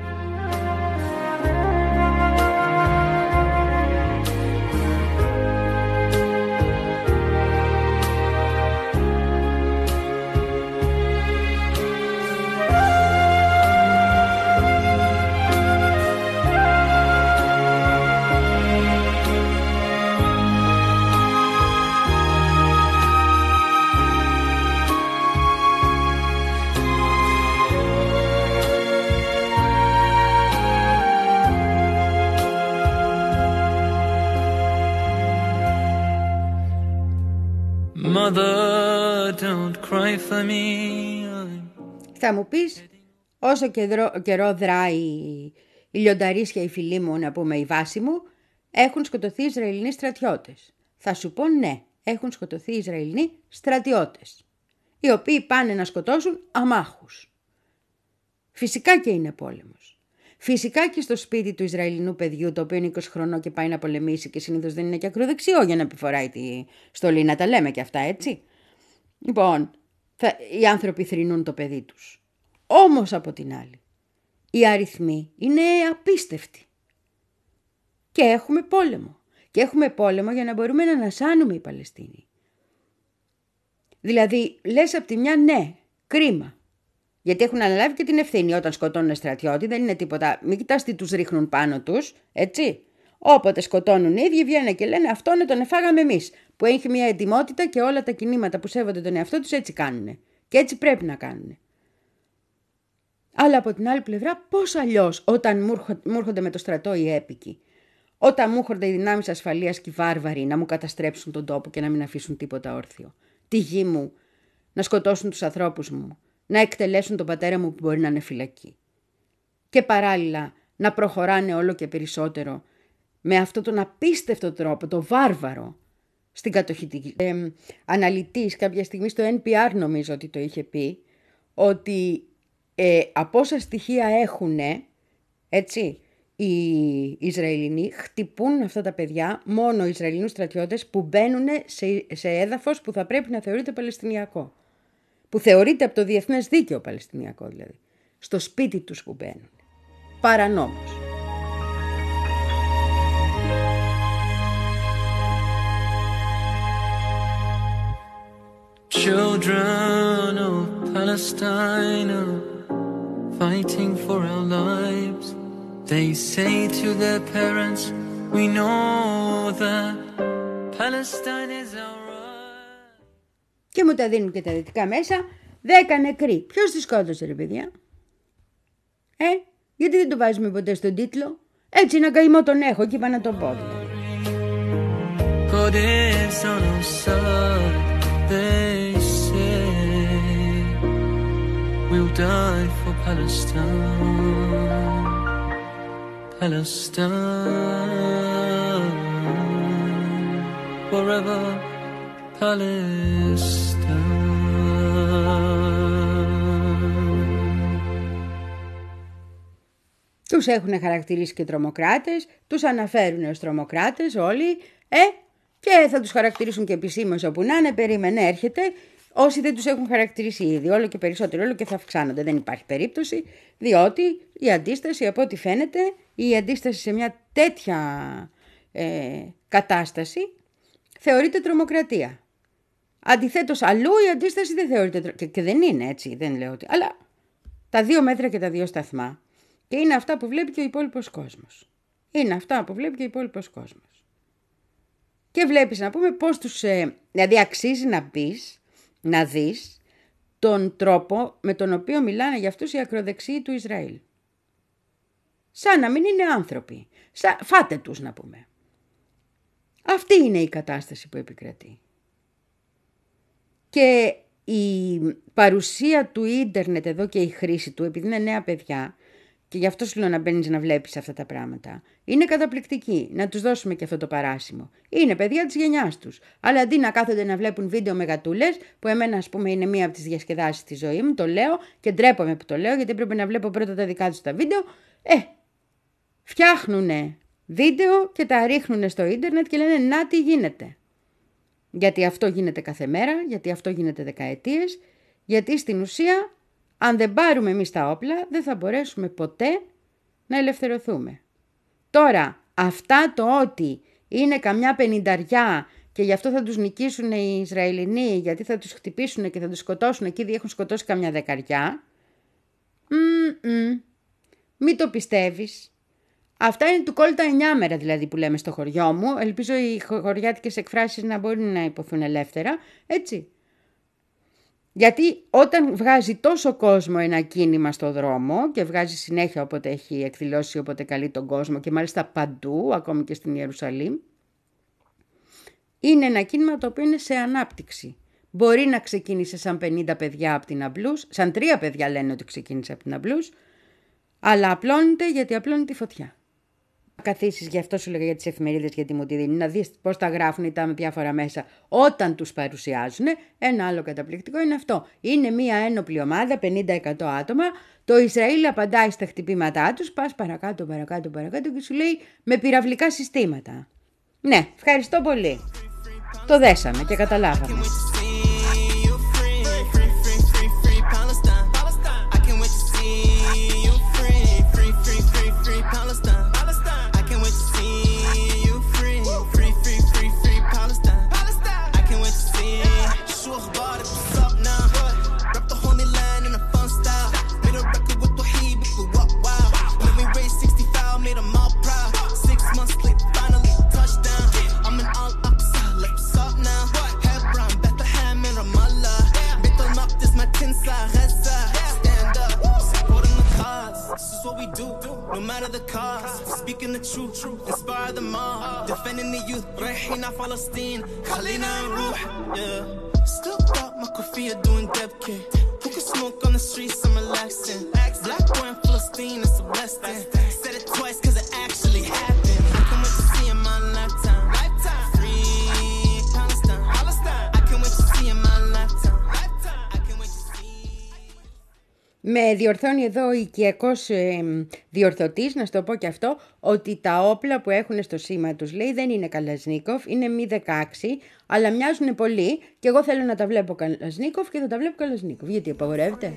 Mother, don't cry for me. Θα μου πεις, όσο καιρό, καιρό δράει η λιονταρίσια, η φίλη μου, να πούμε η βάση μου, έχουν σκοτωθεί Ισραηλινοί στρατιώτες. Θα σου πω ναι, έχουν σκοτωθεί Ισραηλινοί στρατιώτες, οι οποίοι πάνε να σκοτώσουν αμάχους. Φυσικά και είναι πόλεμος. Φυσικά και στο σπίτι του Ισραηλινού παιδιού, το οποίο είναι είκοσι χρονών και πάει να πολεμήσει και συνήθως δεν είναι και ακροδεξιό για να επιφοράει τη στολή, να τα λέμε και αυτά, έτσι. Λοιπόν, θα, οι άνθρωποι θρηνούν το παιδί τους. Όμως από την άλλη, οι αριθμοί είναι απίστευτοι. Και έχουμε πόλεμο. Και έχουμε πόλεμο για να μπορούμε να ανασάνουμε οι Παλαιστίνοι. Δηλαδή, λες από τη μια, ναι, κρίμα. Γιατί έχουν αναλάβει και την ευθύνη όταν σκοτώνουν στρατιώτη, δεν είναι τίποτα. Μην κοιτάς τι τους ρίχνουν πάνω τους, έτσι. Όποτε σκοτώνουν οι ίδιοι βγαίνουν και λένε αυτόν τον εφάγαμε εμείς. Που έχει μια ετοιμότητα και όλα τα κινήματα που σέβονται τον εαυτό τους έτσι κάνουν. Και έτσι πρέπει να κάνουν. Αλλά από την άλλη πλευρά, πώς αλλιώς όταν μου έρχονται με το στρατό οι έπικοι. Όταν μου έρχονται οι δυνάμεις ασφαλείας και οι βάρβαροι να μου καταστρέψουν τον τόπο και να μην αφήσουν τίποτα όρθιο. Τη γη μου, να σκοτώσουν τους ανθρώπους μου, να εκτελέσουν τον πατέρα μου που μπορεί να είναι φυλακή. Και παράλληλα να προχωράνε όλο και περισσότερο με αυτόν τον απίστευτο τρόπο, το βάρβαρο, στην κατοχητική. Ε, αναλυτής κάποια στιγμή στο Εν Πι Αρ νομίζω ότι το είχε πει, ότι ε, από όσα στοιχεία έχουν, έτσι, οι Ισραηλινοί χτυπούν αυτά τα παιδιά μόνο οι Ισραηλινούς στρατιώτες που μπαίνουν σε, σε έδαφος που θα πρέπει να θεωρείται παλαιστινιακό. Που θεωρείται από το διεθνές δίκαιο παλαιστινιακό δηλαδή. Στο σπίτι τους που μπαίνουν. Παρανόμως. Children of Palestine are fighting for our lives. They say to their parents, we know that Palestine is our right. Και μου τα δίνουν και τα δυτικά μέσα. Δέκα νεκροί. Ποιος τις σκότωσε ρε παιδιά? Ε, γιατί δεν το βάζουμε ποτέ στον τίτλο? Έτσι ένα καημό τον έχω και είπα να τον πω. God is on our side, they say. We'll die for Palestine. Palestine, forever Palestine. Τους έχουν χαρακτηρίσει και τρομοκράτες, τους αναφέρουν ως τρομοκράτες όλοι, ε, και θα τους χαρακτηρίσουν και επισήμως όπου να είναι, περίμενε, έρχεται. Όσοι δεν τους έχουν χαρακτηρίσει ήδη, όλο και περισσότερο, όλο και θα αυξάνονται. Δεν υπάρχει περίπτωση, διότι η αντίσταση, από ό,τι φαίνεται, η αντίσταση σε μια τέτοια ε, κατάσταση θεωρείται τρομοκρατία. Αντιθέτως, αλλού η αντίσταση δεν θεωρείται τρο... και, και δεν είναι έτσι, δεν λέω ότι... Αλλά τα δύο μέτρα και τα δύο σταθμά και είναι αυτά που βλέπει και ο υπόλοιπος κόσμος. Είναι αυτά που βλέπει και ο υπόλοιπος κόσμος. Και βλέπεις να πούμε πώς τους... Ε, δηλαδή αξίζει να πεις, να δεις τον τρόπο με τον οποίο μιλάνε για αυτούς οι ακροδεξιοί του Ισραήλ. Σαν να μην είναι άνθρωποι. Σαν... Φάτε τους να πούμε. Αυτή είναι η κατάσταση που επικρατεί. Και η παρουσία του ίντερνετ εδώ και η χρήση του, επειδή είναι νέα παιδιά, και γι' αυτό σου λέω να μπαίνεις να βλέπεις αυτά τα πράγματα, είναι καταπληκτική. Να τους δώσουμε και αυτό το παράσημο. Είναι παιδιά της γενιάς τους. Αλλά αντί να κάθονται να βλέπουν βίντεο με γατούλες, που εμένα ας πούμε είναι μία από τις διασκεδάσεις της ζωής μου, το λέω και ντρέπομαι που το λέω, γιατί πρέπει να βλέπω πρώτα τα δικά τους τα βίντεο, ε, φτιάχνουνε βίντεο και τα ρίχνουνε στο ίντερνετ και λένε να τι γίνεται. Γιατί αυτό γίνεται κάθε μέρα, γιατί αυτό γίνεται δεκαετίες, γιατί στην ουσία αν δεν πάρουμε εμείς τα όπλα δεν θα μπορέσουμε ποτέ να ελευθερωθούμε. Τώρα αυτά το ότι είναι καμιά πενηνταριά και γι' αυτό θα τους νικήσουν οι Ισραηλινοί, γιατί θα τους χτυπήσουν και θα τους σκοτώσουν και ήδη έχουν σκοτώσει καμιά δεκαριά, μην το πιστεύεις. Αυτά είναι του κόλτα εννιάμερα δηλαδή που λέμε στο χωριό μου. Ελπίζω οι χωριάτικες εκφράσεις να μπορούν να υποθούν ελεύθερα, έτσι. Γιατί όταν βγάζει τόσο κόσμο ένα κίνημα στο δρόμο και βγάζει συνέχεια όποτε έχει εκδηλώσει, όποτε καλεί τον κόσμο και μάλιστα παντού, ακόμη και στην Ιερουσαλήμ, είναι ένα κίνημα το οποίο είναι σε ανάπτυξη. Μπορεί να ξεκίνησε σαν πενήντα παιδιά από την Αμπλούς, σαν τρία παιδιά λένε ότι ξεκίνησε από την Αμπλούς, αλλά απλώνεται γιατί απλώνει τη φωτιά. Καθίσεις, γι' αυτό σου λέγα για τις εφημερίδες, γιατί μου τη δίνει, να δεις πώς τα γράφουν ή τα με διάφορα μέσα όταν τους παρουσιάζουν. Ένα άλλο καταπληκτικό είναι αυτό. Είναι μια ένοπλη ομάδα, πενήντα εκατό άτομα, το Ισραήλ απαντάει στα χτυπήματά τους, πας παρακάτω, παρακάτω, παρακάτω και σου λέει με πυραυλικά συστήματα. Ναι, ευχαριστώ πολύ. Το δέσαμε και καταλάβαμε. speaking the truth, inspire them all, defending the youth, Rehina Palestine, Khalina Ruh, yeah. Still got my coffee doing deb K. Who can smoke on the streets, I'm relaxing. Black boy in Palestine, it's a blessing. Said it twice cause it actually happened. I can't wait to see in my lifetime. Lifetime. Free Palestine. Palestine. I can't wait to see in my lifetime. Lifetime. I can't wait to see. Με διορθώνει εδώ ο οικιακός ε, διορθωτής, να σου το πω και αυτό, ότι τα όπλα που έχουν στο σήμα τους, λέει, δεν είναι Καλασνίκοφ, είναι μι δεκαέξι, αλλά μοιάζουν πολύ και εγώ θέλω να τα βλέπω Καλασνίκοφ και θα τα βλέπω Καλασνίκοφ. Γιατί απαγορεύεται?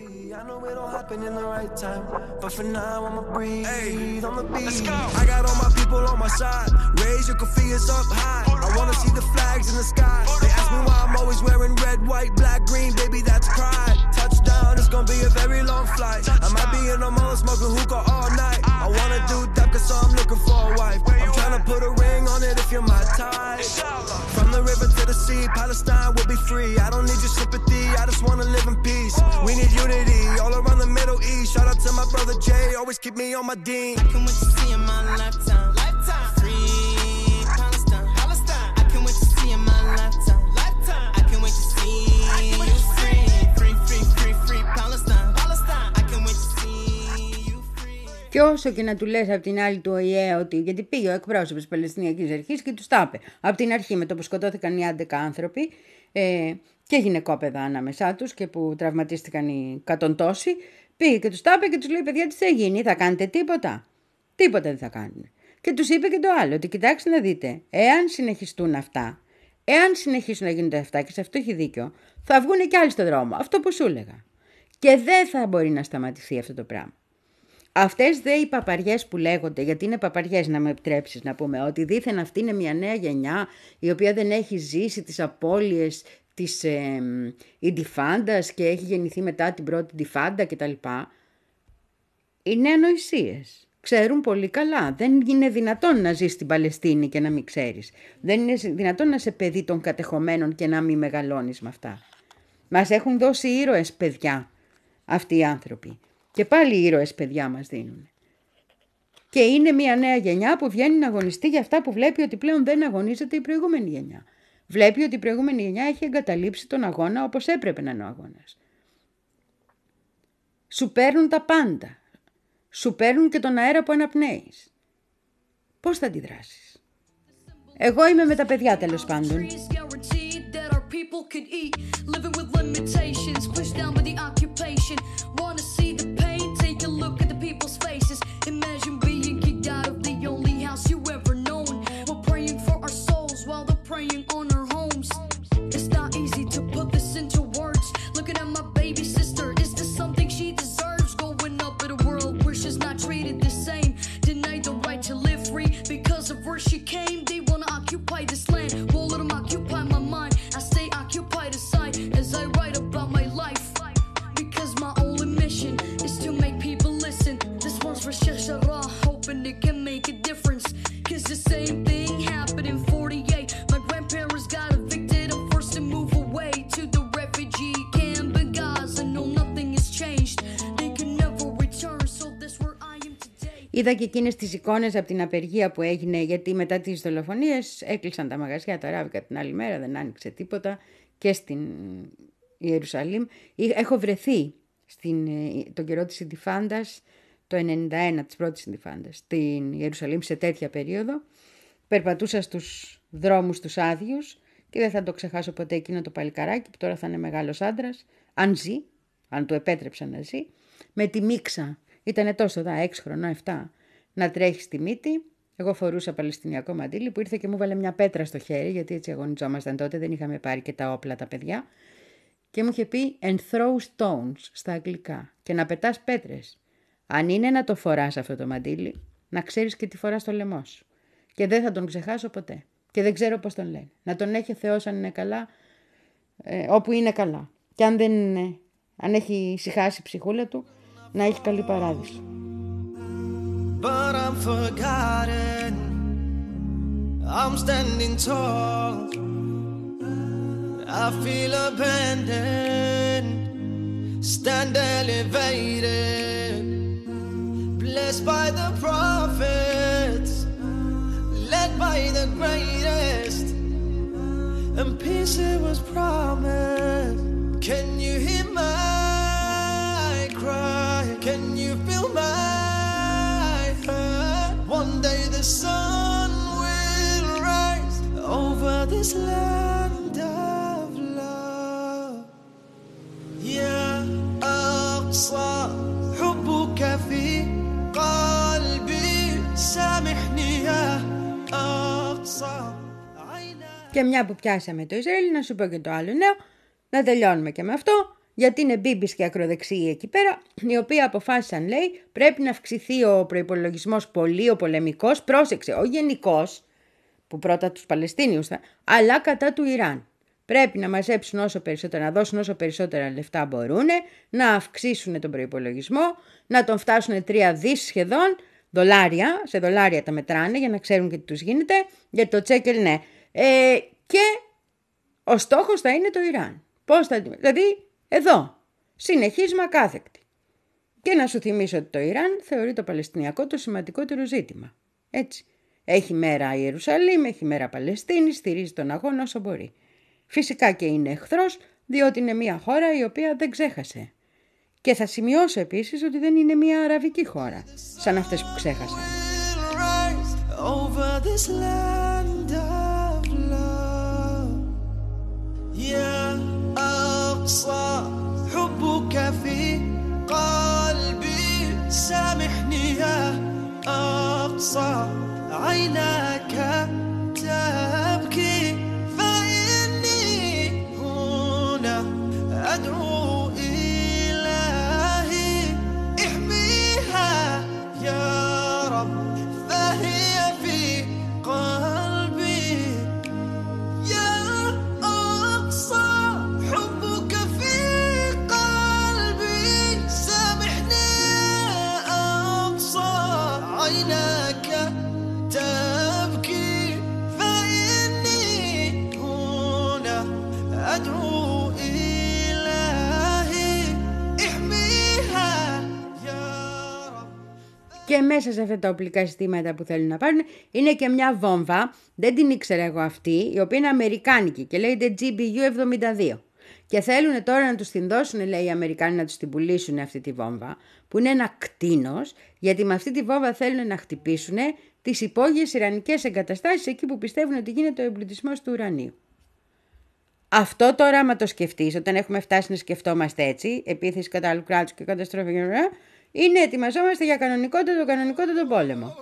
Gonna be a very long flight. I might be in the mall smoking hookah all night. I wanna do that cause I'm looking for a wife. I'm trying to put a ring on it if you're my type. From the river to the sea, Palestine will be free. I don't need your sympathy, I just wanna live in peace. We need unity all around the Middle East. Shout out to my brother Jay, always keep me on my dean. I can't wait to see in my lifetime. Lifetime. Free Palestine. Palestine. I can't wait to see in my lifetime. Lifetime. I can't wait to see you free. Free, free, free, free Palestine. Palestine. I can't wait to see you free. Και όσο και να του λες από την άλλη του Ο Η Ε ότι, γιατί πήγε ο εκπρόσωπος της Παλαιστινιακής Αρχής και τους τα είπε από την αρχή με το που σκοτώθηκαν οι έντεκα άνθρωποι ε, και γυναικόπαιδα ανάμεσά τους και που τραυματίστηκαν οι κατοντόσοι, πήγε και τους τα είπε και τους λέει, παιδιά, τι θα γίνει, θα κάνετε τίποτα? Τίποτα δεν θα κάνουν. Και τους είπε και το άλλο, ότι κοιτάξτε να δείτε, εάν συνεχιστούν αυτά, εάν συνεχίσουν να γίνονται αυτά, και σε αυτό έχει δίκιο, θα βγουν και άλλοι στον δρόμο, αυτό που σου έλεγα. Και δεν θα μπορεί να σταματηθεί αυτό το πράγμα. Αυτές δε οι παπαριές που λέγονται, γιατί είναι παπαριές, να με επιτρέψεις να πούμε, ότι δήθεν αυτή είναι μια νέα γενιά η οποία δεν έχει ζήσει τις απώλειες της ε, Ιντιφάντας και έχει γεννηθεί μετά την πρώτη Ιντιφάντα κτλ. Είναι ανοησίες. Ξέρουν πολύ καλά. Δεν είναι δυνατόν να ζεις στην Παλαιστίνη και να μην ξέρεις. Δεν είναι δυνατόν να είσαι παιδί των κατεχομένων και να μην μεγαλώνεις με αυτά. Μας έχουν δώσει ήρωες παιδιά αυτοί οι άνθρωποι. Και πάλι οι ήρωες παιδιά μας δίνουν. Και είναι μια νέα γενιά που βγαίνει να αγωνιστεί για αυτά που βλέπει ότι πλέον δεν αγωνίζεται η προηγούμενη γενιά. Βλέπει ότι η προηγούμενη γενιά έχει εγκαταλείψει τον αγώνα όπως έπρεπε να είναι ο αγώνας. Σου παίρνουν τα πάντα. Σου παίρνουν και τον αέρα που αναπνέεις. Πώς θα αντιδράσεις? Εγώ είμαι με τα παιδιά, τέλος πάντων. People could eat, living with limitations, pushed down by the occupation. Wanna see the pain, take a look at the people's faces. Imagine being kicked out of the only house you ever known. We're praying for our souls while they're preying on our homes. It's not easy to put this into words. Looking at my baby sister, is this something she deserves? Growing up in a world where she's not treated the same, denied the right to live free because of where she came. They wanna occupy this land, won't let them occupy my mind. I stay occupied aside as I write about my life, because my only mission is to make people listen. This one's for Sheikh Jarrah, hoping it can make a difference, cause the same thing happened in forty-eight. My grandparents got evicted and forced to move away to the refugee camp in Gaza. No, nothing has changed, they can never return, so that's where I am today. Είδα και εκείνες τις εικόνες από την απεργία που έγινε, γιατί μετά τις δολοφονίες έκλεισαν τα μαγαζιά, τα ράβηκα την άλλη μέρα, δεν άνοιξε τίποτα και στην Ιερουσαλήμ. Έχω βρεθεί στην, τον καιρό της Ιντιφάντας, το ενενήντα ένα, της πρώτης Ιντιφάντας, στην Ιερουσαλήμ σε τέτοια περίοδο. Περπατούσα στους δρόμους τους άδειους και δεν θα το ξεχάσω ποτέ εκείνο το παλικαράκι που τώρα θα είναι μεγάλος άντρας, αν ζει, αν του επέτρεψαν να ζει, με τη μίξα. Ήτανε τόσο δά, έξι χρονών, επτά, να τρέχει στη μύτη. Εγώ φορούσα παλαιστινιακό μαντίλι που ήρθε και μου βάλε μια πέτρα στο χέρι, γιατί έτσι αγωνιζόμασταν τότε, δεν είχαμε πάρει και τα όπλα τα παιδιά. Και μου είχε πει and throw stones στα αγγλικά και να πετάς πέτρες. Αν είναι να το φοράς αυτό το μαντίλι, να ξέρεις και τι φοράς στο λαιμό σου. Και δεν θα τον ξεχάσω ποτέ. Και δεν ξέρω πώς τον λένε. Να τον έχει ο Θεός αν είναι καλά, ε, όπου είναι καλά. Και αν, δεν είναι, αν έχει ησυχάσει η ψυχούλα του, να έχει καλή παράδεισο. But I'm forgotten, I'm standing tall, I feel abandoned, stand elevated, blessed by the prophets, peace it was promised. Can you hear my cry? Can you feel my hurt? One day the sun will rise over this land of love. يا أقصى حبك في قلبي سامحني يا أقصى. Και μια που πιάσαμε το Ισραήλ, να σου πω και το άλλο νέο, να τελειώνουμε και με αυτό, γιατί είναι μπίμπης και ακροδεξιοί εκεί πέρα, οι οποίοι αποφάσισαν, λέει, πρέπει να αυξηθεί ο προϋπολογισμός πολύ, ο πολεμικός, πρόσεξε, ο γενικός, που πρώτα τους Παλαιστίνιους θα, αλλά κατά του Ιράν. Πρέπει να μαζέψουν όσο περισσότερα, να δώσουν όσο περισσότερα λεφτά μπορούν, να αυξήσουν τον προϋπολογισμό, να τον φτάσουν τρία δις σχεδόν, δολάρια, σε δολάρια τα μετράνε για να ξέρουν και τι τους γίνεται, γιατί το τσέκελ ναι. Ε, και ο στόχος θα είναι το Ιράν. Πώς θα, δηλαδή εδώ, συνεχίσμα κάθεκτη. Και να σου θυμίσω ότι το Ιράν θεωρεί το Παλαιστινιακό το σημαντικότερο ζήτημα. Έτσι. Έχει μέρα Ιερουσαλήμ, έχει μέρα Παλαιστίνη, στηρίζει τον αγώνα όσο μπορεί. Φυσικά και είναι εχθρός, διότι είναι μια χώρα η οποία δεν ξέχασε. Και θα σημειώσω επίσης ότι δεν είναι μια αραβική χώρα, σαν αυτές που ξέχασαν. عيناك تبكي فإني هنا أدعو إلهي احميها يا رب فهي في قلبي يا أقصى حبك في قلبي سامحني أقصى عيناك تبكي فإني هنا أدعو إلهي احميها يا رب. Και μέσα σε αυτά τα οπλικά συστήματα που θέλουν να πάρουν είναι και μια βόμβα, δεν την ήξερα εγώ αυτή, η οποία είναι αμερικάνικη και λέγεται τζι μπι γιου εβδομήντα δύο. Και θέλουν τώρα να τους την δώσουν, λέει οι Αμερικάνοι, να τους την πουλήσουν αυτή τη βόμβα, που είναι ένα κτίνος, γιατί με αυτή τη βόμβα θέλουν να χτυπήσουν τις υπόγειες ιρανικές εγκαταστάσεις εκεί που πιστεύουν ότι γίνεται ο εμπλουτισμός του ουρανίου. Αυτό τώρα, άμα το σκεφτείς, όταν έχουμε φτάσει να σκεφτόμαστε έτσι, επίθεση κατά άλλου κράτους και καταστροφή, είναι ετοιμαζόμαστε για κανονικότατο, κανονικότατο πόλεμο.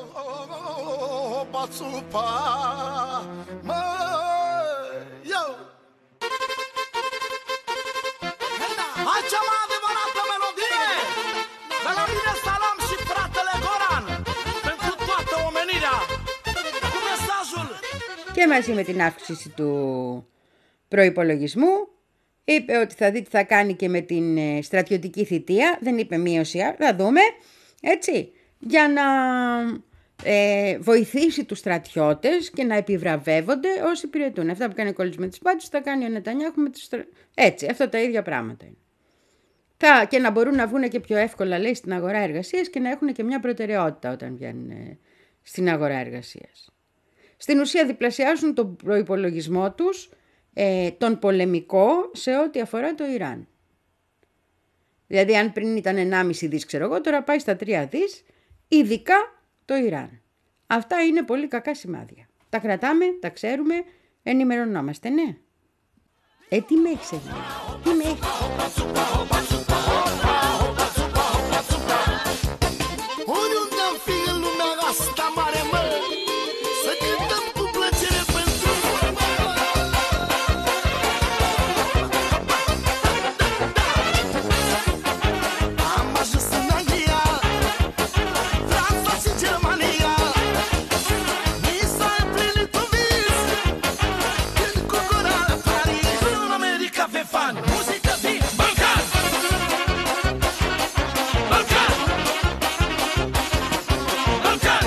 Hai cea mai adevărată melodie de la mine Salam și fratele Goran pentru toată omenirea cu mesajul. Και μαζί με την αύξηση του προϋπολογισμού είπε ότι θα δει τι θα κάνει και με την στρατιωτική θητεία, δεν είπε μείωση, θα δούμε, έτσι, για να ε, βοηθήσει τους στρατιώτες και να επιβραβεύονται όσοι υπηρετούν. Αυτά που κάνει ο κόλλης με τις μπάτσες θα κάνει ο Νετανιάχου με τους στρατιώτες. Έτσι, αυτά τα ίδια πράγματα είναι. Θα, και να μπορούν να βγουν και πιο εύκολα, λέει, στην αγορά εργασίας και να έχουν και μια προτεραιότητα όταν βγαίνουν ε, στην αγορά εργασίας. Στην ουσία διπλασιάζουν τον προϋπολογισμό τους, ε, τον πολεμικό, σε ό,τι αφορά το Ιράν. Δηλαδή αν πριν ήταν ενάμιση δις, ξέρω εγώ, τώρα πάει στα τρία δις, ειδικά το Ιράν. Αυτά είναι πολύ κακά σημάδια. Τα κρατάμε, τα ξέρουμε, ενημερωνόμαστε, ναι. Ε, τι με έχεις εδώ, τι με έχεις. Oriunde-am fi în lumea asta mare, mă, să cântăm cu plăcere pentru am ajuns în Anglia, Franța și Germania. Mi s-a împlinit un vis când cu gura la Paris. În America avem fani, muzică din Balcan, Balcan, Balcan.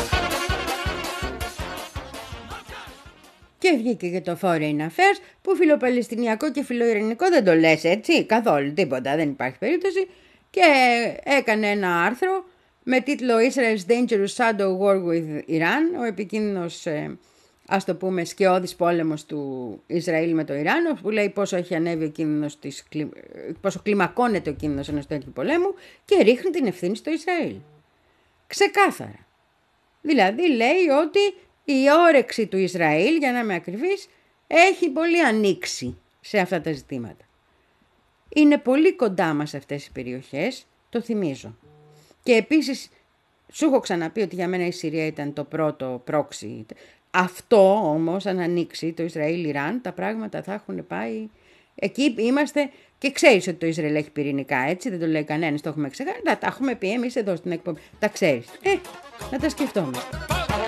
Και βγήκε και το Foreign Affairs που φιλοπαλαιστινιακό και φιλοειρηνικό δεν το λες, έτσι, καθόλου, τίποτα, δεν υπάρχει περίπτωση. Και έκανε ένα άρθρο με τίτλο Israel's Dangerous Shadow War with Iran, ο επικίνδυνος ε, ας το πούμε, σκιώδης πόλεμος του Ισραήλ με το Ιράν, που λέει πόσο έχει ανέβει ο κίνδυνος της, πόσο κλιμακώνεται ο κίνδυνος ενός τέτοιου πολέμου και ρίχνει την ευθύνη στο Ισραήλ. Ξεκάθαρα. Δηλαδή λέει ότι η όρεξη του Ισραήλ, για να είμαι ακριβής, έχει πολύ ανοίξει σε αυτά τα ζητήματα. Είναι πολύ κοντά μας αυτές οι περιοχές, το θυμίζω. Και επίσης, σου έχω ξαναπεί ότι για μένα η Συρία ήταν το πρώτο πρόξι. Αυτό όμως, αν ανοίξει το Ισραήλ-Ιράν, τα πράγματα θα έχουν πάει... Εκεί είμαστε και ξέρεις ότι το Ισραήλ έχει πυρηνικά, έτσι, δεν το λέει κανένας, το έχουμε ξεχάσει. Τα, τα έχουμε πει εμείς εδώ στην εκπομπή. Τα ξέρεις. Ε, να τα σκεφτόμαστε.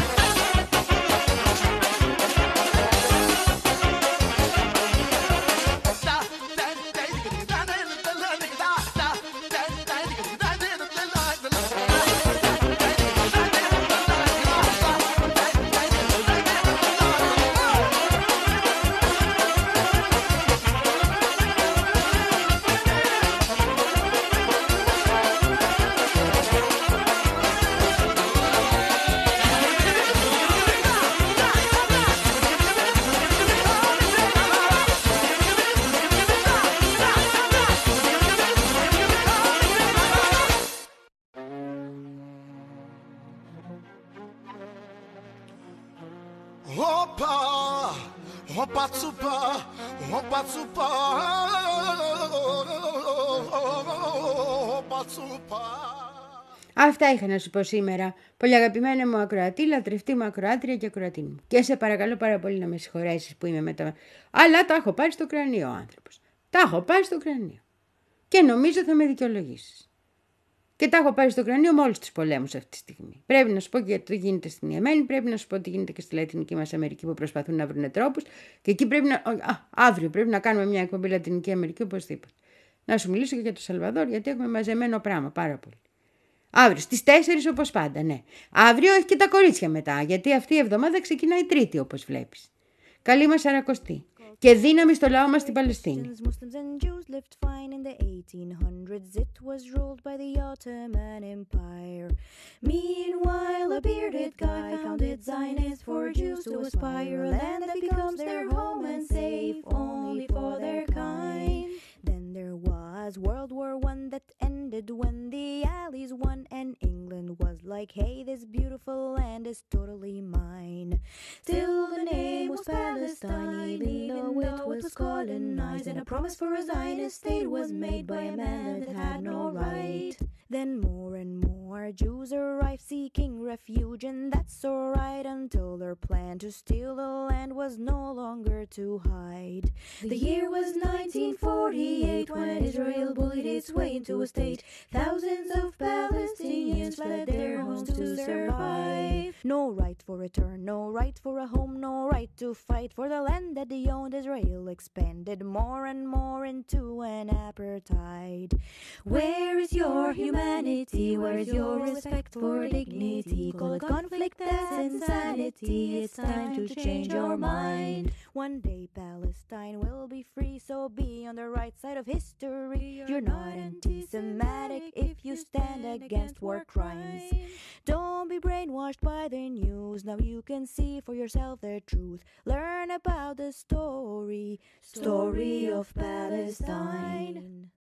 Αυτά είχα να σου πω σήμερα. Πολύ αγαπημένη μου ακροατή, λατρευτή μου ακροάτρια και ακροατή μου. Και σε παρακαλώ πάρα πολύ να με συγχωρέσεις που είμαι μετά. Αλλά τα έχω πάρει στο κρανίο ο άνθρωπος. Τα έχω πάρει στο κρανίο. Και νομίζω θα με δικαιολογήσεις. Και τα έχω πάρει στο κρανίο με όλους τους πολέμους αυτή τη στιγμή. Πρέπει να σου πω και γιατί το γίνεται στην Ιεμένη, πρέπει να σου πω τι γίνεται και στη Λατινική μας Αμερική που προσπαθούν να βρουν τρόπους. Και εκεί πρέπει να. Α, αύριο πρέπει να κάνουμε μια εκπομπή Λατινική Αμερική οπωσδήποτε. Να σου μιλήσω και για το Σαλβαδόρ, γιατί έχουμε μαζεμένο πράγμα πάρα πολύ. Αύριο στις τέσσερις όπως πάντα, ναι. Αύριο έχει και τα κορίτσια μετά, γιατί αυτή η εβδομάδα ξεκινάει Τρίτη όπως βλέπεις. Καλή μας Σαρακοστή. Και δύναμη στο λαό μας στην Παλαιστίνη. Muslims and Jews lived fine in the eighteen hundreds. It was ruled by the Ottoman Empire. Meanwhile, a bearded guy founded Zionists for Jews to aspire, a land that becomes their home and safe only for their kind. Then there was World War One that ended when the Allies won, and England was like, hey, this beautiful land is totally mine. Still the name was Palestine, even though it was colonized, and a promise for a Zionist state was made by a man that had no right. Then more and more Jews arrived seeking refuge, and that's alright until their plan to steal the land was no longer to hide. The year was nineteen forty-eight when Israel bullied its way into a state. Thousands of Palestinians fled their homes to survive. No right for return, no right for a home, no right to fight for the land that they owned. Israel expanded more and more into an apartheid. Where is your humanity? Where is your respect for dignity? Call it conflict, that's insanity. It's time to change your mind. One day Palestine will be free, so be on the right side of history. You're not anti-Semitic if you stand against war crimes. Don't be brainwashed by the news. Now you can see for yourself the truth. Learn about the story, story of Palestine.